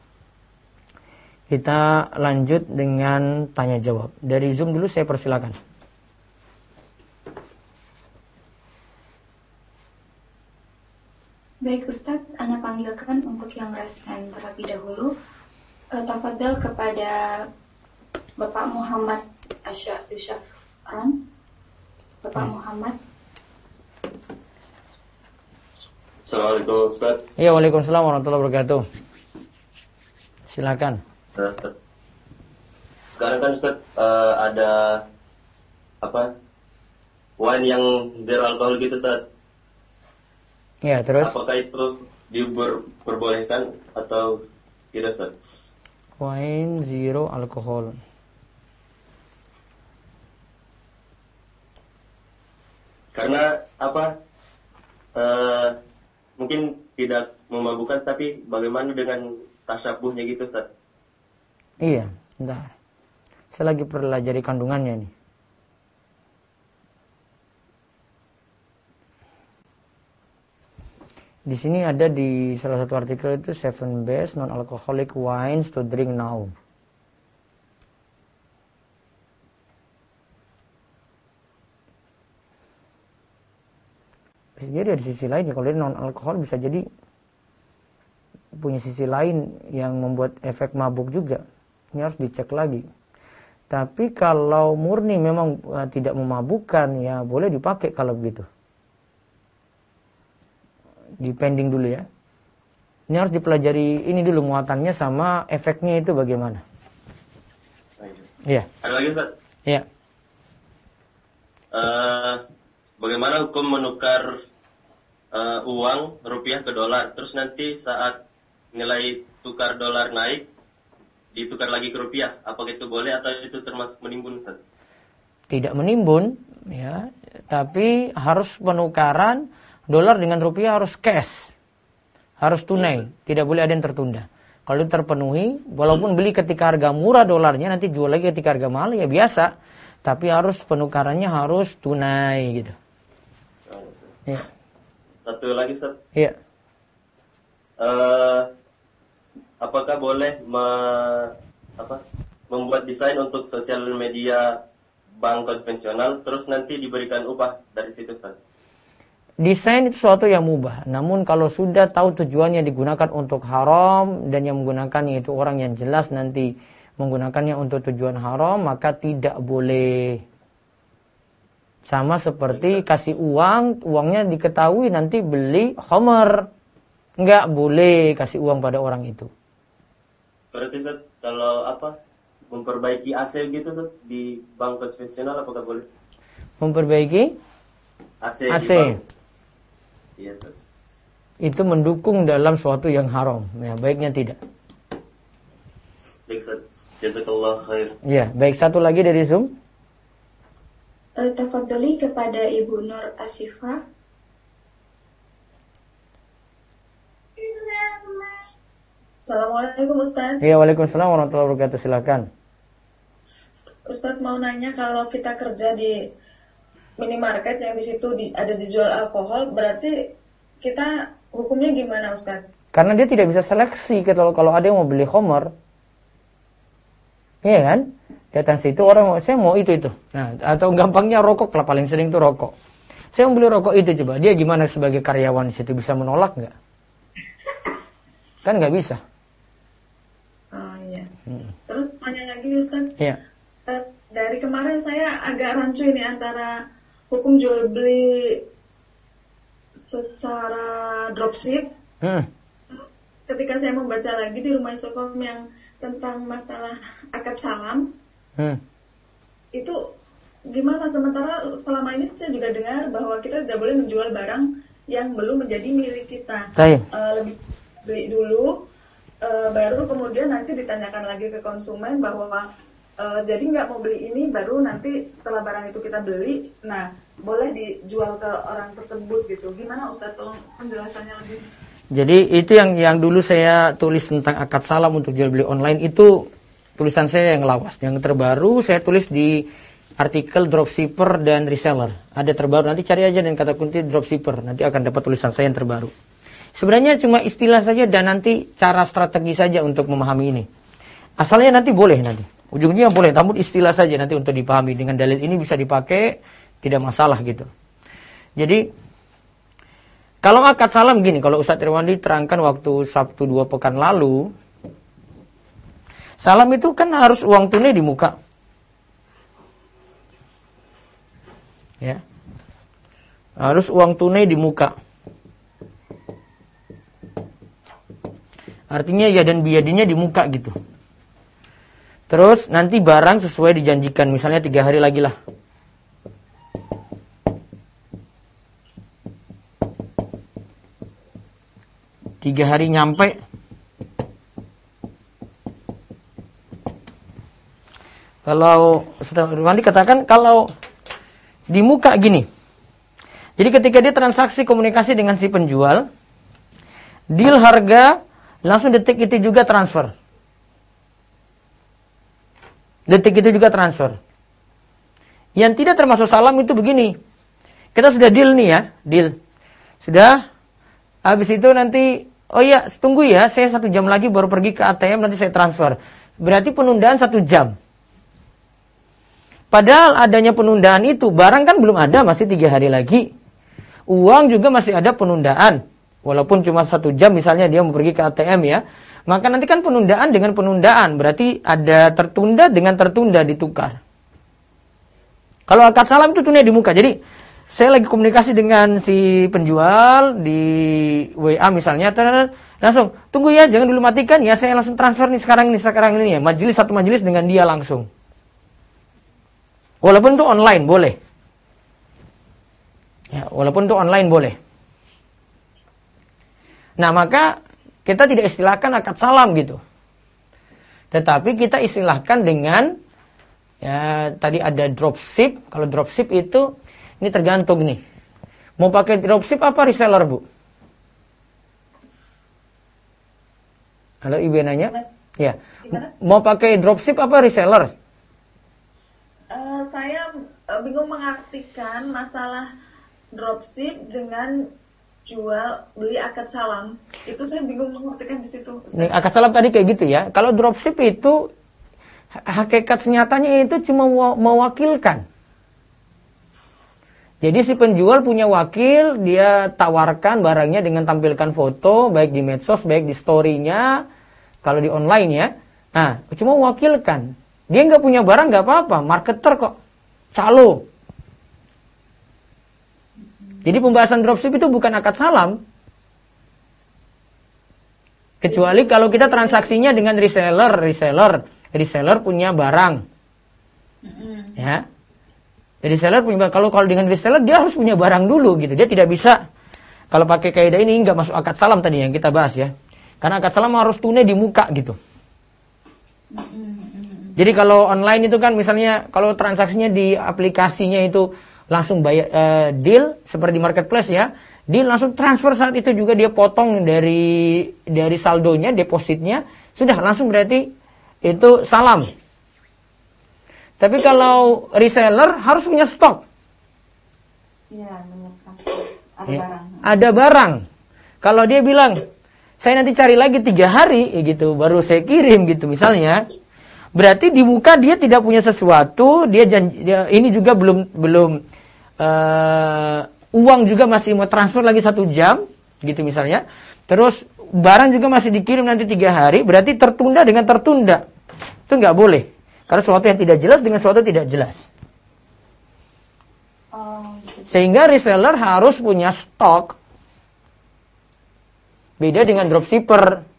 Kita lanjut dengan tanya jawab. Dari Zoom dulu saya persilakan. Baik Ustadz, Anda panggilkan untuk yang raise hand terlebih dahulu. Tafadhal kepada Bapak Muhammad Asyafran. Bapak Muhammad. Assalamualaikum Ustaz. Iya, waalaikumsalam warahmatullahi wabarakatuh. Silakan. Sekarang kan Ustaz ada wine yang zero alkohol gitu Ustaz. Iya, terus? Apakah itu diperbolehkan atau Tidak, Ustaz. Wine zero alkohol. Karena apa? Mungkin tidak memabukkan, tapi bagaimana dengan tasyabuhnya gitu, Ustaz? Iya, bentar. Saya lagi pelajari kandungannya nih. Di sini ada di salah satu artikel itu 7 best non-alcoholic wines to drink now. Bisa jadi ada sisi lain ya, kalau dia non-alkohol bisa jadi punya sisi lain yang membuat efek mabuk juga. Ini harus dicek lagi. Tapi kalau murni memang tidak memabukkan, ya boleh dipakai kalau begitu. Depending dulu ya. Ini harus dipelajari ini dulu muatannya sama efeknya itu bagaimana. Iya. Ada lagi, Ustaz? Iya. Bagaimana hukum menukar uang rupiah ke dolar, terus nanti saat nilai tukar dolar naik ditukar lagi ke rupiah, apakah itu boleh atau itu termasuk menimbun, Ustaz? Tidak menimbun ya, tapi harus penukaran dolar dengan rupiah harus cash. Harus tunai, tidak boleh ada yang tertunda. Kalau itu terpenuhi, walaupun beli ketika harga murah dolarnya, nanti jual lagi ketika harga mahal ya biasa, tapi harus penukarannya harus tunai gitu. Ya. Satu lagi, Ustaz. Iya. Apakah boleh membuat desain untuk sosial media bank konvensional, terus nanti diberikan upah dari situ, Ustaz? Desain itu suatu yang mubah. Namun kalau sudah tahu tujuannya digunakan untuk haram dan yang menggunakannya itu orang yang jelas nanti menggunakannya untuk tujuan haram, maka tidak boleh. Sama seperti kasih uang, uangnya diketahui nanti beli khamar. Enggak boleh kasih uang pada orang itu. Berarti, Ustaz, kalau memperbaiki AC gitu, Ustaz, di bank konvensional apakah boleh? Memperbaiki AC. AC. Iya, Ustaz. Itu mendukung dalam suatu yang haram. Ya, baiknya tidak. Baik, Ustaz. Jazakallah khair. Ya, baik, satu lagi dari Zoom. Tafadhali kepada Ibu Nur Asifah. Assalamualaikum Ustaz. Ya, waalaikumsalam warahmatullahi wabarakatuh. Silakan. Ustaz mau nanya, kalau kita kerja di minimarket yang di situ ada dijual alkohol, berarti kita hukumnya gimana, Ustaz? Karena dia tidak bisa seleksi kalau ada yang mau beli khamar. Iya kan? Datang situ orang saya mau itu. Nah, atau gampangnya rokok lah, paling sering itu rokok. Saya mau beli rokok itu, coba. Dia gimana sebagai karyawan di situ, bisa menolak nggak? Kan nggak bisa. Oh iya. Terus tanya lagi Ustaz. Iya. Dari kemarin saya agak rancu ini antara hukum jual beli secara dropship. Ketika saya membaca lagi di Rumah Isokom yang tentang masalah akad salam, itu gimana? Sementara selama ini saya juga dengar bahwa kita tidak boleh menjual barang yang belum menjadi milik kita. Lebih beli dulu, baru kemudian nanti ditanyakan lagi ke konsumen bahwa jadi nggak mau beli ini, baru nanti setelah barang itu kita beli, nah boleh dijual ke orang tersebut gitu. Gimana Ustaz, tolong penjelasannya lebih. Jadi itu yang dulu saya tulis tentang akad salam untuk jual beli online, itu tulisan saya yang lawas. Yang terbaru saya tulis di artikel dropshipper dan reseller. Ada terbaru, nanti cari aja dan kata kunci dropshipper, nanti akan dapat tulisan saya yang terbaru. Sebenarnya cuma istilah saja dan nanti cara strategi saja untuk memahami ini. Asalnya nanti boleh nanti. Ujungnya boleh, namun istilah saja nanti untuk dipahami. Dengan dalil ini bisa dipakai, tidak masalah gitu. Jadi, kalau akad salam gini, kalau Ustadz Irwandi terangkan waktu Sabtu 2 pekan lalu, salam itu kan harus uang tunai di muka. Ya. Harus uang tunai di muka. Artinya ya dan biadinya di muka gitu. Terus nanti barang sesuai dijanjikan, misalnya 3 hari lagi lah. Tiga hari nyampe, Kalau Ustaz Irwandi katakan kalau di muka gini. Jadi ketika dia transaksi komunikasi dengan si penjual, deal harga langsung detik itu juga transfer. Detik itu juga transfer. Yang tidak termasuk salam itu begini. Kita sudah deal nih ya, deal. Sudah. Habis itu nanti, oh iya, tunggu ya, saya 1 jam lagi baru pergi ke ATM, nanti saya transfer. Berarti penundaan 1 jam. Padahal adanya penundaan itu, barang kan belum ada, masih 3 hari lagi. Uang juga masih ada penundaan. Walaupun cuma 1 jam misalnya dia mau pergi ke ATM ya. Maka nanti kan penundaan dengan penundaan. Berarti ada tertunda dengan tertunda ditukar. Kalau akad salam itu tunai di muka. Jadi saya lagi komunikasi dengan si penjual di WA misalnya. Langsung, tunggu ya, jangan dulu matikan. Ya saya langsung transfer nih sekarang ini ya. Satu majelis dengan dia langsung. Walaupun itu online boleh. Ya, walaupun itu online boleh. Nah, maka kita tidak istilahkan akad salam gitu. Tetapi kita istilahkan dengan ya tadi ada dropship. Kalau dropship itu ini tergantung nih. Mau pakai dropship apa reseller, Bu? Halo, Ibu nanya? Ya. Mau pakai dropship apa reseller? Saya bingung mengartikan masalah dropship dengan jual beli akad salam. Itu saya bingung mengartikan di situ. Nih, akad salam tadi kayak gitu ya. Kalau dropship itu hakikat senyatanya itu cuma mewakilkan. Jadi si penjual punya wakil, dia tawarkan barangnya dengan tampilkan foto, baik di medsos, baik di story-nya, kalau di online ya. Nah, cuma mewakilkan. Dia nggak punya barang nggak apa-apa, marketer kok, calo. Jadi pembahasan dropship itu bukan akad salam. Kecuali kalau kita transaksinya dengan reseller punya barang. Ya. Jadi reseller punya, kalau dengan reseller dia harus punya barang dulu gitu. Dia tidak bisa kalau pakai kaidah ini nggak masuk akad salam tadi yang kita bahas ya. Karena akad salam harus tunai di muka gitu. Jadi kalau online itu kan misalnya kalau transaksinya di aplikasinya itu langsung bayar deal seperti di marketplace ya, deal langsung transfer saat itu juga dia potong dari saldonya, depositnya, sudah langsung berarti itu salam. Tapi kalau reseller harus punya stok. Iya, ada ya, barang. Ada barang. Kalau dia bilang saya nanti cari lagi 3 hari gitu baru saya kirim gitu misalnya. Berarti di muka dia tidak punya sesuatu, dia ini juga belum uang juga masih mau transfer lagi 1 jam, gitu misalnya. Terus barang juga masih dikirim nanti 3 hari, berarti tertunda dengan tertunda. Itu nggak boleh. Karena sesuatu yang tidak jelas dengan sesuatu tidak jelas. Sehingga reseller harus punya stok. Beda dengan dropshipper.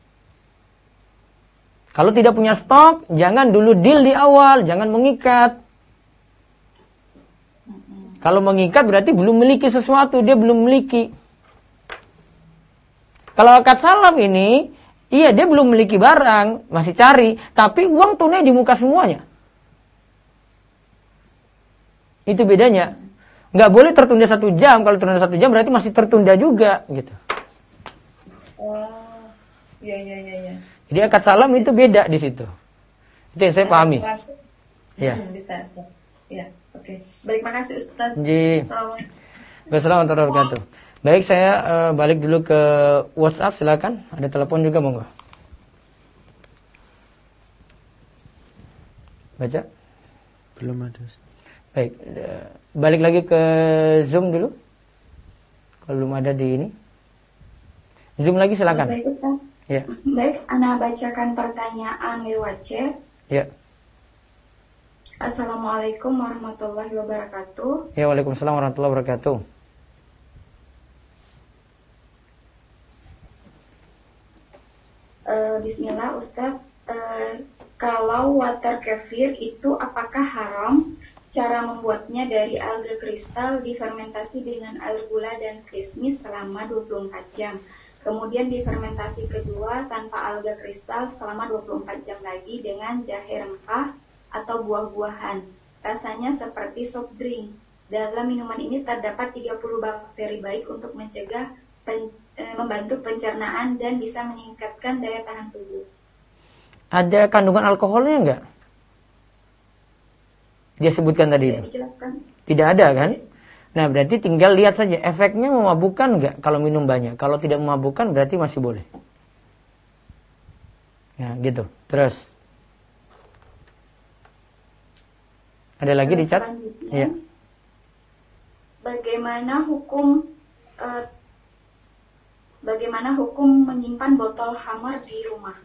Kalau tidak punya stok, jangan dulu deal di awal, jangan mengikat. Kalau mengikat berarti belum memiliki sesuatu, dia belum memiliki. Kalau akad salam ini, iya dia belum memiliki barang, masih cari, tapi uang tunai di muka semuanya. Itu bedanya. Nggak boleh tertunda 1 jam, kalau tertunda 1 jam berarti masih tertunda juga, gitu. Oh, iya. Jadi akad salam itu beda di situ. Itu yang saya pahami. Ya. Bisa. Ya, oke. Baik, makasih Ustaz. Assalamualaikum warahmatullahi wabarakatuh. Baik, saya balik dulu ke WhatsApp, silakan. Ada telepon juga monggo. Baca? Belum ada. Baik, balik lagi ke Zoom dulu. Kalau belum ada di ini. Zoom lagi silakan. Baik, Ustaz. Ya. Baik, Ana bacakan pertanyaan lewat chat. Ya. Assalamualaikum warahmatullahi wabarakatuh. Ya, waalaikumsalam warahmatullahi wabarakatuh. Bismillah Ustaz, kalau water kefir itu apakah haram? Cara membuatnya dari alga kristal difermentasi dengan air gula dan kismis selama 24 jam. Kemudian difermentasi kedua tanpa alga kristal selama 24 jam lagi dengan jahe rempah atau buah-buahan. Rasanya seperti soft drink. Dalam minuman ini terdapat 30 bakteri baik untuk mencegah membantu pencernaan dan bisa meningkatkan daya tahan tubuh. Ada kandungan alkoholnya enggak? Dia sebutkan tadi itu. Tidak ada kan? Nah, berarti tinggal lihat saja efeknya memabukkan enggak kalau minum banyak. Kalau tidak memabukkan berarti masih boleh. Ya, gitu. Terus. Ada lagi di chat? Iya. Bagaimana hukum menyimpan botol khamar di rumah?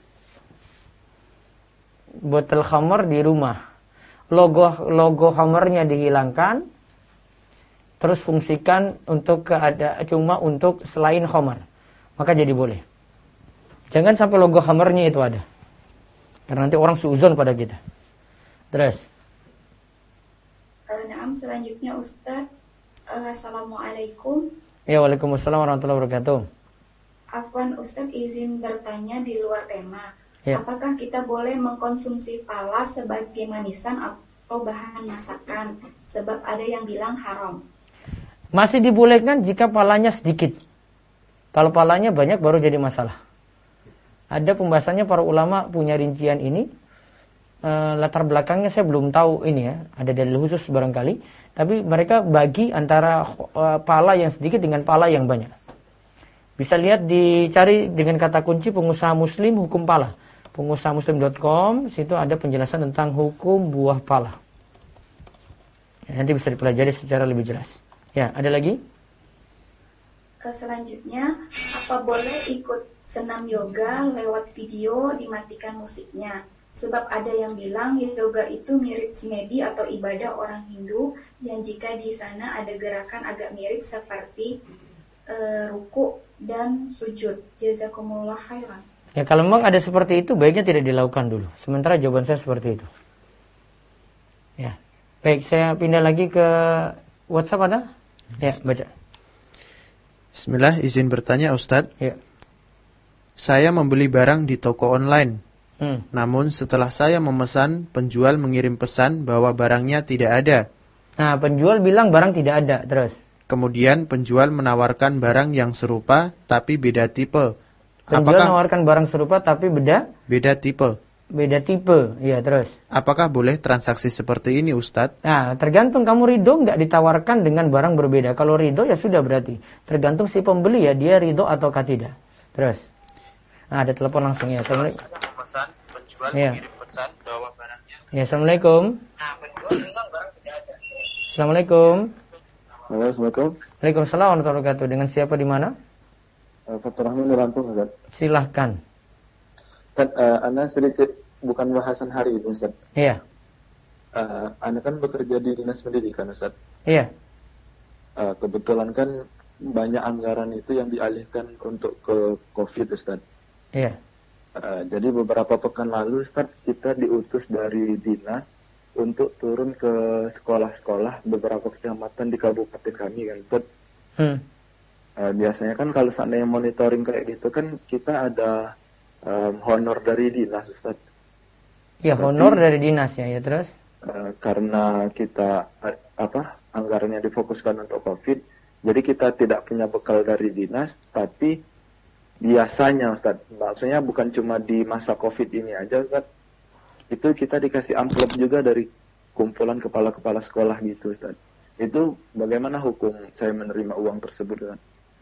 Botol khamar di rumah. Logo khamarnya dihilangkan. Terus fungsikan untuk cuma untuk selain khamar. Maka jadi boleh. Jangan sampai logo khamarnya itu ada. Karena nanti orang suuzon pada kita. Terus. Selanjutnya Ustaz. Assalamualaikum. Ya, waalaikumsalam warahmatullahi wabarakatuh. Afwan Ustaz, izin bertanya di luar tema. Ya. Apakah kita boleh mengkonsumsi pala sebagai manisan atau bahan masakan? Sebab ada yang bilang haram. Masih dibolehkan jika palanya sedikit. Kalau palanya banyak baru jadi masalah. Ada pembahasannya, para ulama punya rincian ini. Latar belakangnya saya belum tahu ini ya. Ada dalil khusus barangkali. Tapi mereka bagi antara pala yang sedikit dengan pala yang banyak. Bisa lihat dicari dengan kata kunci pengusaha muslim hukum pala. Pengusahamuslim.com, situ ada penjelasan tentang hukum buah pala. Nanti bisa dipelajari secara lebih jelas. Ya, ada lagi? Selanjutnya, apa boleh ikut senam yoga lewat video dimatikan musiknya? Sebab ada yang bilang yoga itu mirip semedi atau ibadah orang Hindu yang jika di sana ada gerakan agak mirip seperti ruku dan sujud. Jazakumullah khairan. Ya, kalau memang ada seperti itu, baiknya tidak dilakukan dulu. Sementara jawaban saya seperti itu. Ya, baik, saya pindah lagi ke WhatsApp ada? Ya, baca. Bismillah, izin bertanya Ustadz. Ya. Saya membeli barang di toko online. Namun setelah saya memesan, penjual mengirim pesan bahwa barangnya tidak ada. Nah, penjual bilang barang tidak ada, terus. Kemudian penjual menawarkan barang yang serupa tapi beda tipe. Penjual menawarkan barang serupa tapi beda tipe. Beda tipe, iya terus. Apakah boleh transaksi seperti ini Ustadz? Nah, tergantung kamu ridho nggak ditawarkan dengan barang berbeda. Kalau ridho ya sudah berarti. Tergantung si pembeli ya, dia ridho ataukah tidak. Terus. Nah, ada telepon langsung ya. Assalamualaikum. Penjual ya. mengirim pesan bahwa barangnya. Ya, assalamualaikum. Nah, penjual bilang barang tidak ada. Assalamualaikum. Assalamualaikum. Waalaikumsalam warahmatullahi wabarakatuh. Dengan siapa di mana? Fatur Rahman di Lampung, Ustaz. Silahkan. Ustaz, Anda sedikit bukan bahasan hari ini, Ustaz. Iya. Anda kan bekerja di Dinas Pendidikan, Ustaz. Iya. Kebetulan kan banyak anggaran itu yang dialihkan untuk ke COVID, Ustaz. Iya. Jadi beberapa pekan lalu, Ustaz, kita diutus dari dinas untuk turun ke sekolah-sekolah beberapa kecamatan di kabupaten kami, kan, Ustaz. Biasanya kan kalau seandainya monitoring kayak gitu kan kita ada honor dari dinas, Ustaz. Ya, honor dari dinas ya, terus. Karena kita anggarannya difokuskan untuk COVID, jadi kita tidak punya bekal dari dinas, tapi biasanya, Ustaz, maksudnya bukan cuma di masa COVID ini aja, Ustaz, itu kita dikasih amplop juga dari kumpulan kepala-kepala sekolah gitu, Ustaz. Itu bagaimana hukum saya menerima uang tersebut, Ustaz?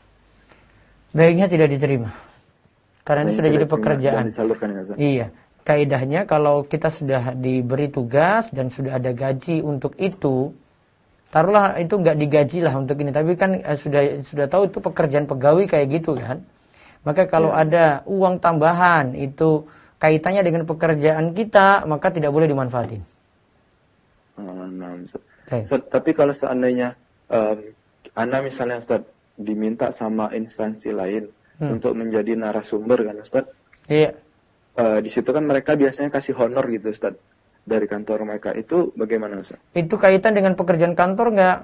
Baiknya tidak diterima. Karena itu sudah jadi pekerjaan. Disalurkan, ya, Ustaz? Iya. Kaidahnya kalau kita sudah diberi tugas dan sudah ada gaji untuk itu, taruhlah itu nggak digaji lah untuk ini, tapi kan sudah tahu itu pekerjaan pegawai kayak gitu kan. Maka kalau ada uang tambahan itu kaitannya dengan pekerjaan kita, maka tidak boleh dimanfaatin. Tapi kalau seandainya Anda misalnya, Ustaz, diminta sama instansi lain untuk menjadi narasumber, kan, Ustaz? Iya. Di situ kan mereka biasanya kasih honor gitu, Ustaz, dari kantor mereka. Itu bagaimana, Ustaz? Itu kaitan dengan pekerjaan kantor nggak?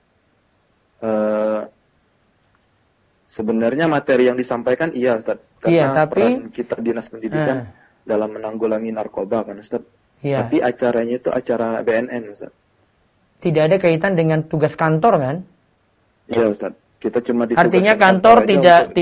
Sebenarnya materi yang disampaikan iya, Ustaz. Karena iya, tapi peran kita dinas pendidikan dalam menanggulangi narkoba, kan, Ustaz? Iya. Tapi acaranya itu acara BNN, Ustaz. Tidak ada kaitan dengan tugas kantor kan? Iya, Ustaz. Kita cuma Artinya kantor tidak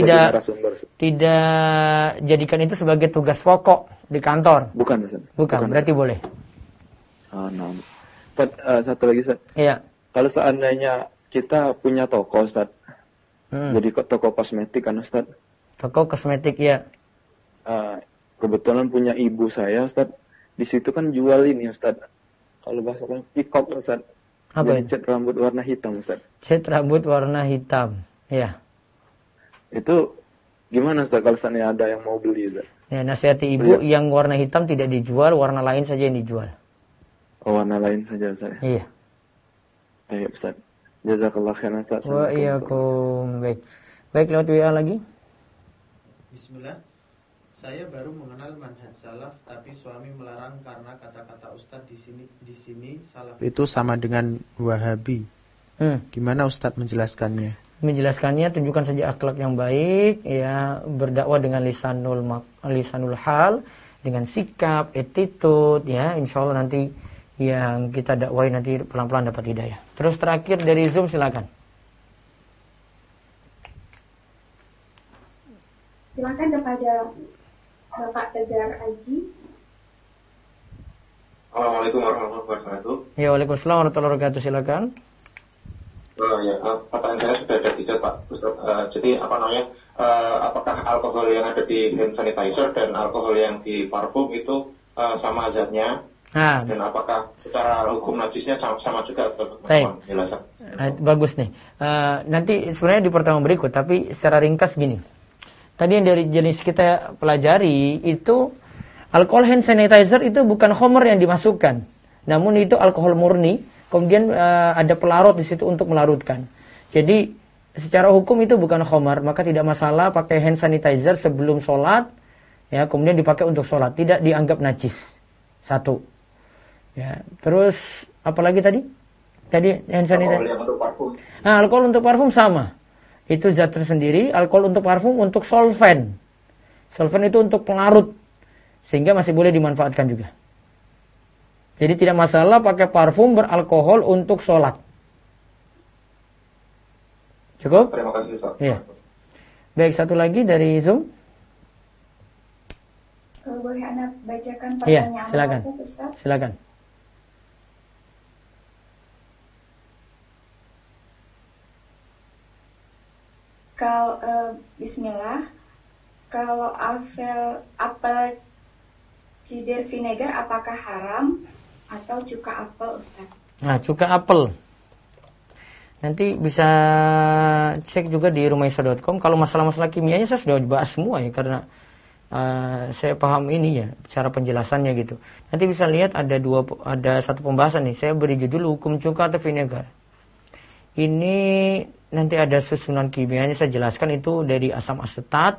jadikan itu sebagai tugas pokok di kantor. Bukan, Ustaz. Bukan, berarti boleh. Nah. Ustaz, satu lagi, Ustaz. Iya. Kalau seandainya kita punya toko, Ustaz. Jadi toko kosmetik kan, Ustaz. Toko kosmetik, ya. Kebetulan punya ibu saya, Ustaz. Di situ kan jual ini, Ustaz. Kalau bahasa pikop, Ustaz. Apa itu? Cat rambut warna hitam, Ustaz. Cat rambut warna hitam, ya. Itu gimana, Ustaz, kalau seandainya ada yang mau beli, Ustaz? Ya, nasihati ibu yang warna hitam tidak dijual, warna lain saja yang dijual. Oh, warna lain saja, Ustaz. Iya. Baik, Ustaz. Jazakallah khairan, Ustaz. Wa iyyakum. Baik. Baik, lewat WA lagi. Bismillah. Saya baru mengenal manhaj salaf, tapi suami melarang karena kata-kata Ustadz di sini salaf itu sama dengan Wahabi. Gimana Ustadz menjelaskannya? Menjelaskannya, tunjukkan saja akhlak yang baik, ya, berdakwah dengan lisanul hal, dengan sikap, attitude, ya, insya Allah nanti yang kita dakwai nanti pelan-pelan dapat hidayah. Terus terakhir dari Zoom, silakan. Silakan kepada Bapak Tegar Aji. Assalamualaikum warahmatullahi wabarakatuh. Ya, waalaikumsalam warahmatullahi wabarakatuh. Silakan. Pertanyaan saya sudah ada 3, Pak Ustaz. Jadi apakah alkohol yang ada di hand sanitizer dan alkohol yang di parfum itu sama zatnya? Dan apakah secara hukum najisnya sama juga? Penjelasan. Bagus nih. Nanti sebenarnya di pertemuan berikut, tapi secara ringkas gini. Tadi yang dari jenis kita pelajari itu alkohol hand sanitizer itu bukan khamr yang dimasukkan, namun itu alkohol murni. Kemudian ada pelarut di situ untuk melarutkan. Jadi secara hukum itu bukan khamr, maka tidak masalah pakai hand sanitizer sebelum sholat, ya, kemudian dipakai untuk sholat, tidak dianggap najis. Satu. Ya, terus apalagi tadi? Tadi hand sanitizer. Alkohol untuk parfum. Nah, alkohol untuk parfum sama. Itu zat tersendiri. Alkohol untuk parfum untuk solvent. Solvent itu untuk pelarut, sehingga masih boleh dimanfaatkan juga. Jadi tidak masalah pakai parfum beralkohol untuk sholat. Cukup? Terima kasih, Ustaz. Iya. Baik, satu lagi dari Zoom. Kalau boleh Anda bacakan pertanyaan. Iya, silakan. Silakan. Kalau Bismillah, kalau apel cider vinegar apakah haram atau cuka apel, Ustaz? Nah, cuka apel. Nanti bisa cek juga di rumaisa.com. Kalau masalah-masalah kimianya saya sudah bahas semua ya, karena saya paham ini ya, cara penjelasannya gitu. Nanti bisa lihat ada satu pembahasan nih. Saya beri judul hukum cuka atau vinegar. Ini nanti ada susunan kimianya saya jelaskan, itu dari asam asetat,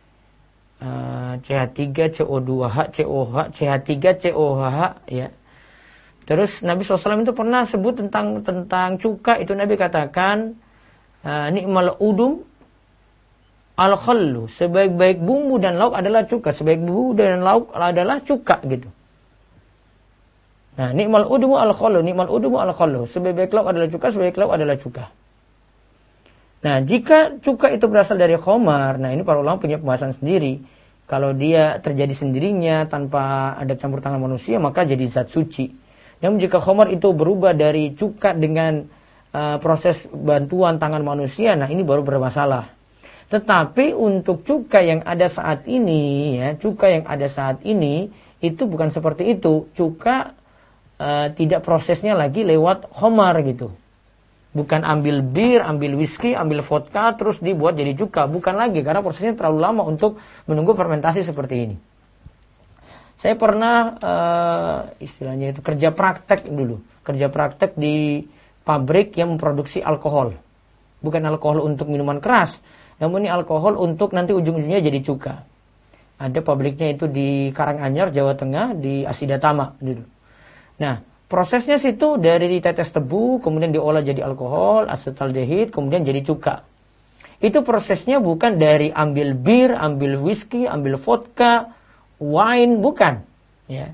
CH3, CO2H, COH, CH3, COH, ya. Terus Nabi SAW itu pernah sebut tentang cuka, itu Nabi katakan ni'mal udum al-khallu, sebaik-baik bumbu dan lauk adalah cuka, sebaik bumbu dan lauk adalah cuka gitu. Nah, ni'mal udumu al-khallu, ni'mal udumu al-khallu, sebaik-baik lauk adalah cuka, sebaik lauk adalah cuka. Nah, jika cuka itu berasal dari khamar, nah ini para ulama punya pembahasan sendiri. Kalau dia terjadi sendirinya tanpa ada campur tangan manusia, maka jadi zat suci. Namun jika khamar itu berubah dari cuka dengan proses bantuan tangan manusia, nah ini baru bermasalah. Tetapi untuk cuka yang ada saat ini, ya, cuka yang ada saat ini itu bukan seperti itu. Cuka tidak prosesnya lagi lewat khamar gitu. Bukan ambil bir, ambil whisky, ambil vodka terus dibuat jadi cuka, bukan lagi, karena prosesnya terlalu lama untuk menunggu fermentasi seperti ini. Saya pernah istilahnya itu kerja praktek dulu, kerja praktek di pabrik yang memproduksi alkohol. Bukan alkohol untuk minuman keras, namun ini alkohol untuk nanti ujung-ujungnya jadi cuka. Ada pabriknya itu di Karanganyar, Jawa Tengah, di Asidatama dulu. Nah, prosesnya situ dari ditetes tebu, kemudian diolah jadi alkohol, asetaldehid, kemudian jadi cuka. Itu prosesnya bukan dari ambil bir, ambil whisky, ambil vodka, wine, bukan. Ya.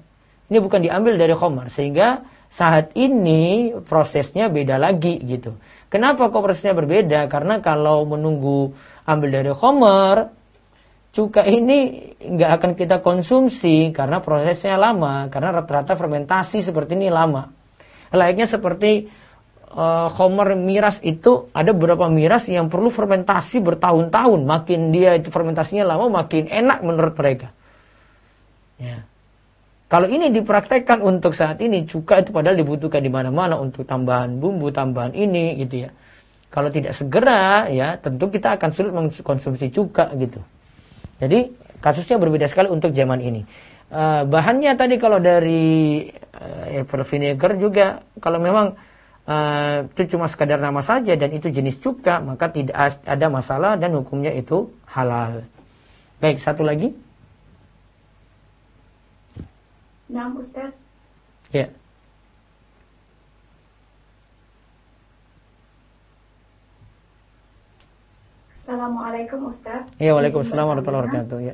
Ini bukan diambil dari khamar, sehingga saat ini prosesnya beda lagi gitu. Kenapa kok prosesnya berbeda? Karena kalau menunggu ambil dari khamar, cuka ini nggak akan kita konsumsi karena prosesnya lama, karena rata-rata fermentasi seperti ini lama. Layaknya seperti khamar miras itu, ada beberapa miras yang perlu fermentasi bertahun-tahun. Makin dia itu fermentasinya lama, makin enak menurut mereka. Ya. Kalau ini dipraktekkan untuk saat ini, cuka itu padahal dibutuhkan di mana-mana untuk tambahan bumbu, tambahan ini gitu ya. Kalau tidak segera ya, tentu kita akan sulit mengkonsumsi cuka gitu. Jadi kasusnya berbeda sekali untuk zaman ini. Bahannya tadi kalau dari apple vinegar juga, kalau memang itu cuma sekadar nama saja dan itu jenis cuka, maka tidak ada masalah dan hukumnya itu halal. Baik, satu lagi. Nah, Ustaz. Ya. Assalamualaikum Ustaz. Ya, waalaikumsalam warahmatullahi wabarakatuh. Ya.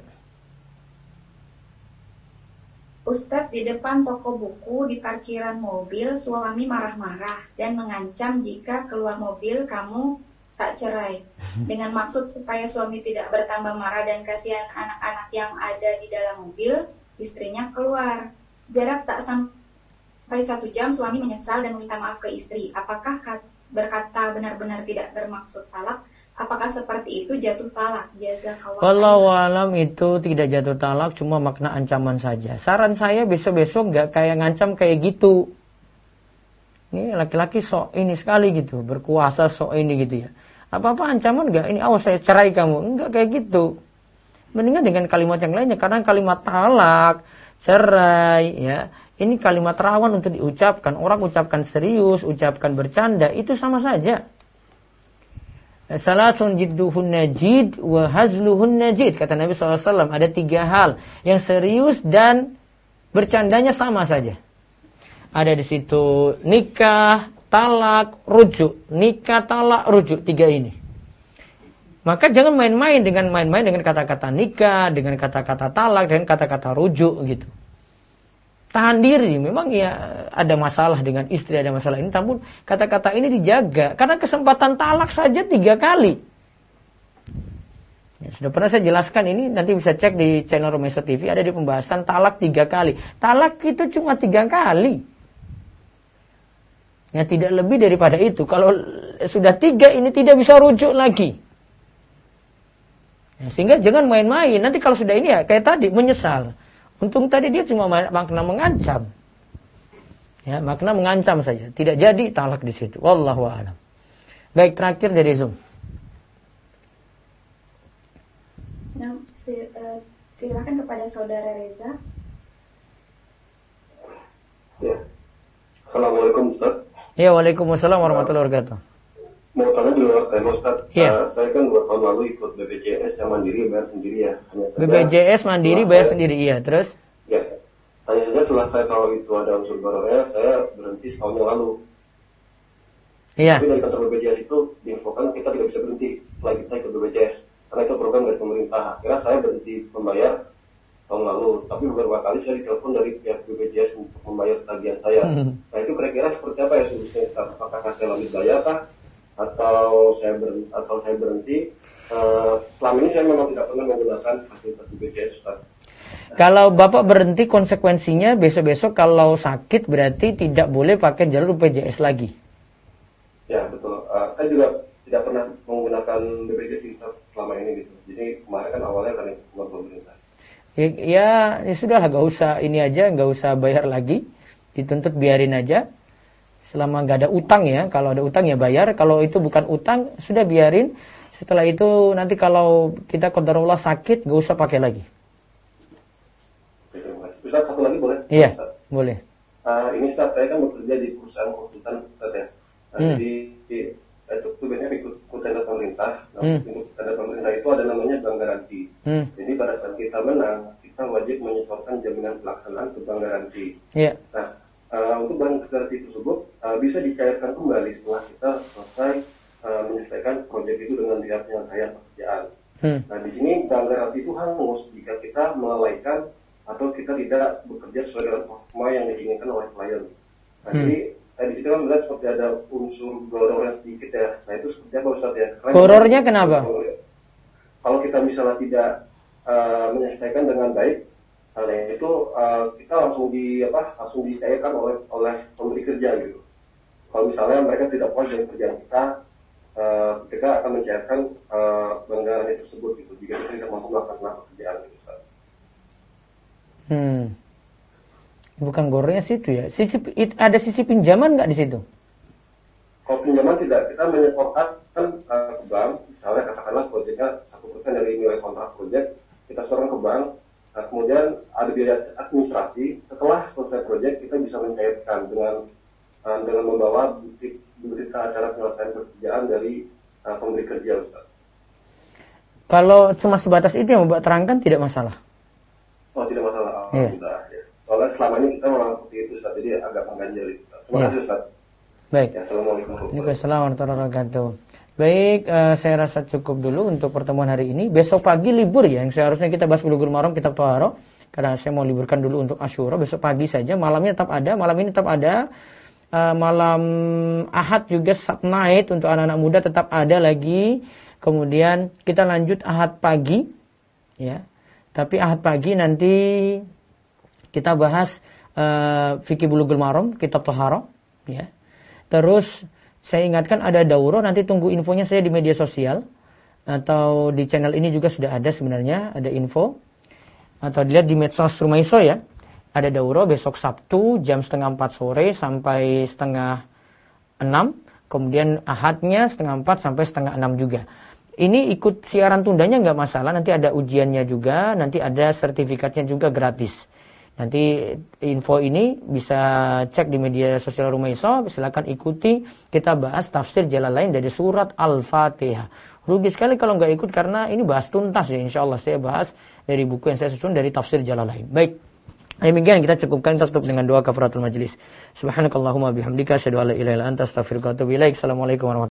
Ustaz, di depan toko buku di parkiran mobil, suami marah-marah dan mengancam jika keluar mobil kamu tak cerai. Dengan maksud supaya suami tidak bertambah marah dan kasihan anak-anak yang ada di dalam mobil, istrinya keluar. Jarak tak sampai 1 jam, suami menyesal dan meminta maaf ke istri. Apakah berkata benar-benar tidak bermaksud talak? Apakah seperti itu jatuh talak? Wallahu alam itu tidak jatuh talak, cuma makna ancaman saja. Saran saya besok-besok nggak kayak ngancam kayak gitu. Ini laki-laki sok ini sekali gitu, berkuasa sok ini gitu ya. Apa-apa ancaman nggak? Ini awas saya cerai kamu. Nggak kayak gitu. Mendingan dengan kalimat yang lainnya, karena kalimat talak, cerai ya, ini kalimat rawan untuk diucapkan. Orang ucapkan serius, ucapkan bercanda, itu sama saja. Salasun jidduhun najid wa hazluhun najid, kata Nabi SAW. Ada 3 hal yang serius dan bercandanya sama saja. Ada di situ nikah, talak, rujuk. Nikah, talak, rujuk, 3 ini. Maka jangan main-main dengan kata-kata nikah, dengan kata-kata talak, dengan kata-kata rujuk gitu. Tahan diri, memang ya ada masalah dengan istri, ada masalah ini, namun kata-kata ini dijaga. Karena kesempatan talak saja 3 kali. Ya, sudah pernah saya jelaskan ini, nanti bisa cek di channel Romeso TV, ada di pembahasan talak 3 kali. Talak itu cuma 3 kali. Ya, tidak lebih daripada itu. Kalau sudah 3 ini tidak bisa rujuk lagi. Ya, sehingga jangan main-main. Nanti kalau sudah ini ya kayak tadi menyesal. Untung tadi dia cuma makna mengancam. Ya, makna mengancam saja. Tidak jadi talak di situ. Wallahu a'lam. Baik, terakhir dari Zoom. Nah, silakan kepada saudara Reza. Ya. Assalamualaikum Ustaz. Ya, waalaikumsalam warahmatullahi wabarakatuh. Mau tanya di luar tema Ustaz. Ya. Saya kan 2 tahun lalu ikut BPJS yang mandiri bayar sendiri ya. BPJS mandiri bayar sendiri, iya. Terus? Ya. Hanya saja setelah saya tahu itu ada unsur barangnya, saya berhenti setahun yang lalu. Iya. Tapi dari kantor BPJS itu diinfokan kita tidak bisa berhenti setelah kita ikut BPJS. Karena itu program dari pemerintah. Akhirnya saya berhenti membayar tahun lalu. Tapi beberapa kali saya ditelepon dari pihak BPJS untuk membayar tagihan saya. Nah itu kira-kira seperti apa ya solusinya? Apakah saya lanjut bayar kah? Atau saya berhenti. Selama ini saya memang tidak pernah menggunakan fasilitas BPJS, Ustaz. Kalau Bapak berhenti, konsekuensinya besok-besok kalau sakit berarti tidak boleh pakai jalur BPJS lagi. Ya betul. Saya juga tidak pernah menggunakan BPJS selama ini gitu. Jadi kemarin kan awalnya karena hubungan pemerintah. Ya sudah lah, nggak usah ini aja, nggak usah bayar lagi, dituntut biarin aja. Selama nggak ada utang ya, kalau ada utang ya bayar, kalau itu bukan utang sudah biarin. Setelah itu nanti kalau kita qadarullah sakit, nggak usah pakai lagi. Ustaz, satu lagi boleh? Iya, Ustaz? boleh. Ini Ustaz, saya kan bekerja di perusahaan konsultan Ustaz ya. Jadi saya itu biasanya ikut tender pemerintah. Untuk tender pemerintah itu ada namanya bank garansi. Jadi pada saat kita menang, kita wajib menyetorkan jaminan pelaksanaan ke bank garansi. Iya. Nah, untuk bank garansi tersebut bisa dicairkan kembali setelah kita selesai menyelesaikan proyek itu dengan pihak penyelesaian pekerjaan. Nah, di sini bank garansi itu hangus jika kita melalaikan atau kita tidak bekerja sesuai dengan performa yang diinginkan oleh klien. Nah, jadi di situ kan melihat seperti ada unsur goror yang sedikit ya. Nah, itu seperti apa Ustaz ya? Gorornya kenapa? Kalau kita misalnya tidak menyelesaikan dengan baik, nah itu kita langsung dicairkan oleh pemberi kerja gitu. Kalau misalnya mereka tidak puas dengan kerjaan kita akan mencairkan anggaran itu tersebut gitu. Jika kita tidak mampu melakukan pekerjaan gitu. Bukan gorornya situ ya. Ada sisi pinjaman nggak di situ? Kalau pinjaman tidak, kita menyetorkan ke bank, misalnya katakanlah proyeknya 1% dari nilai kontrak proyek, kita setorkan ke bank. Nah, kemudian ada biaya administrasi. Setelah selesai proyek, kita bisa mencairkan dengan membawa bukti cara penyelesaian pekerjaan dari pemberi kerja, Ustaz. Kalau cuma sebatas itu yang Mbak terangkan tidak masalah. Oh, tidak masalah. Ya. Soalnya selama ini kita memang seperti itu, Ustaz. Jadi agak mengganjal. Terima kasih, Ustaz. Baik. Ya, Assalamualaikum warahmatullahi wabarakatuh. Baik, saya rasa cukup dulu untuk pertemuan hari ini. Besok pagi libur ya, yang seharusnya kita bahas Bulughul Maram Kitab Thaharah. Karena saya mau liburkan dulu untuk Asyura. Besok pagi saja, malamnya tetap ada. Malam ini tetap ada. Malam Ahad juga Sabtu night untuk anak-anak muda tetap ada lagi. Kemudian kita lanjut Ahad pagi, ya. Tapi Ahad pagi nanti kita bahas fikih Bulughul Maram Kitab Thaharah, ya. Terus saya ingatkan ada daurah, nanti tunggu infonya saya di media sosial atau di channel ini juga sudah ada sebenarnya, ada info atau dilihat di medsos Rumah Iso ya. Ada daurah besok Sabtu jam 3:30 sore sampai 5:30, kemudian Ahadnya 3:30 sampai 5:30 juga. Ini ikut siaran tundanya nggak masalah, nanti ada ujiannya juga, nanti ada sertifikatnya juga gratis. Nanti info ini bisa cek di media sosial Rumah Iso, silakan ikuti. Kita bahas tafsir Jalalain dari surat Al-Fatihah. Rugi sekali kalau nggak ikut karena ini bahas tuntas ya. Insya Allah saya bahas dari buku yang saya susun dari tafsir Jalalain. Baik. Demikian kita cukupkan, kita tutup dengan doa kafaratul majlis. Subhanakallahumma bihamdika asyhadu an la ilaha illa anta astaghfiruka wa atubu ilaik. Assalamualaikum warahmatullahi wabarakatuh.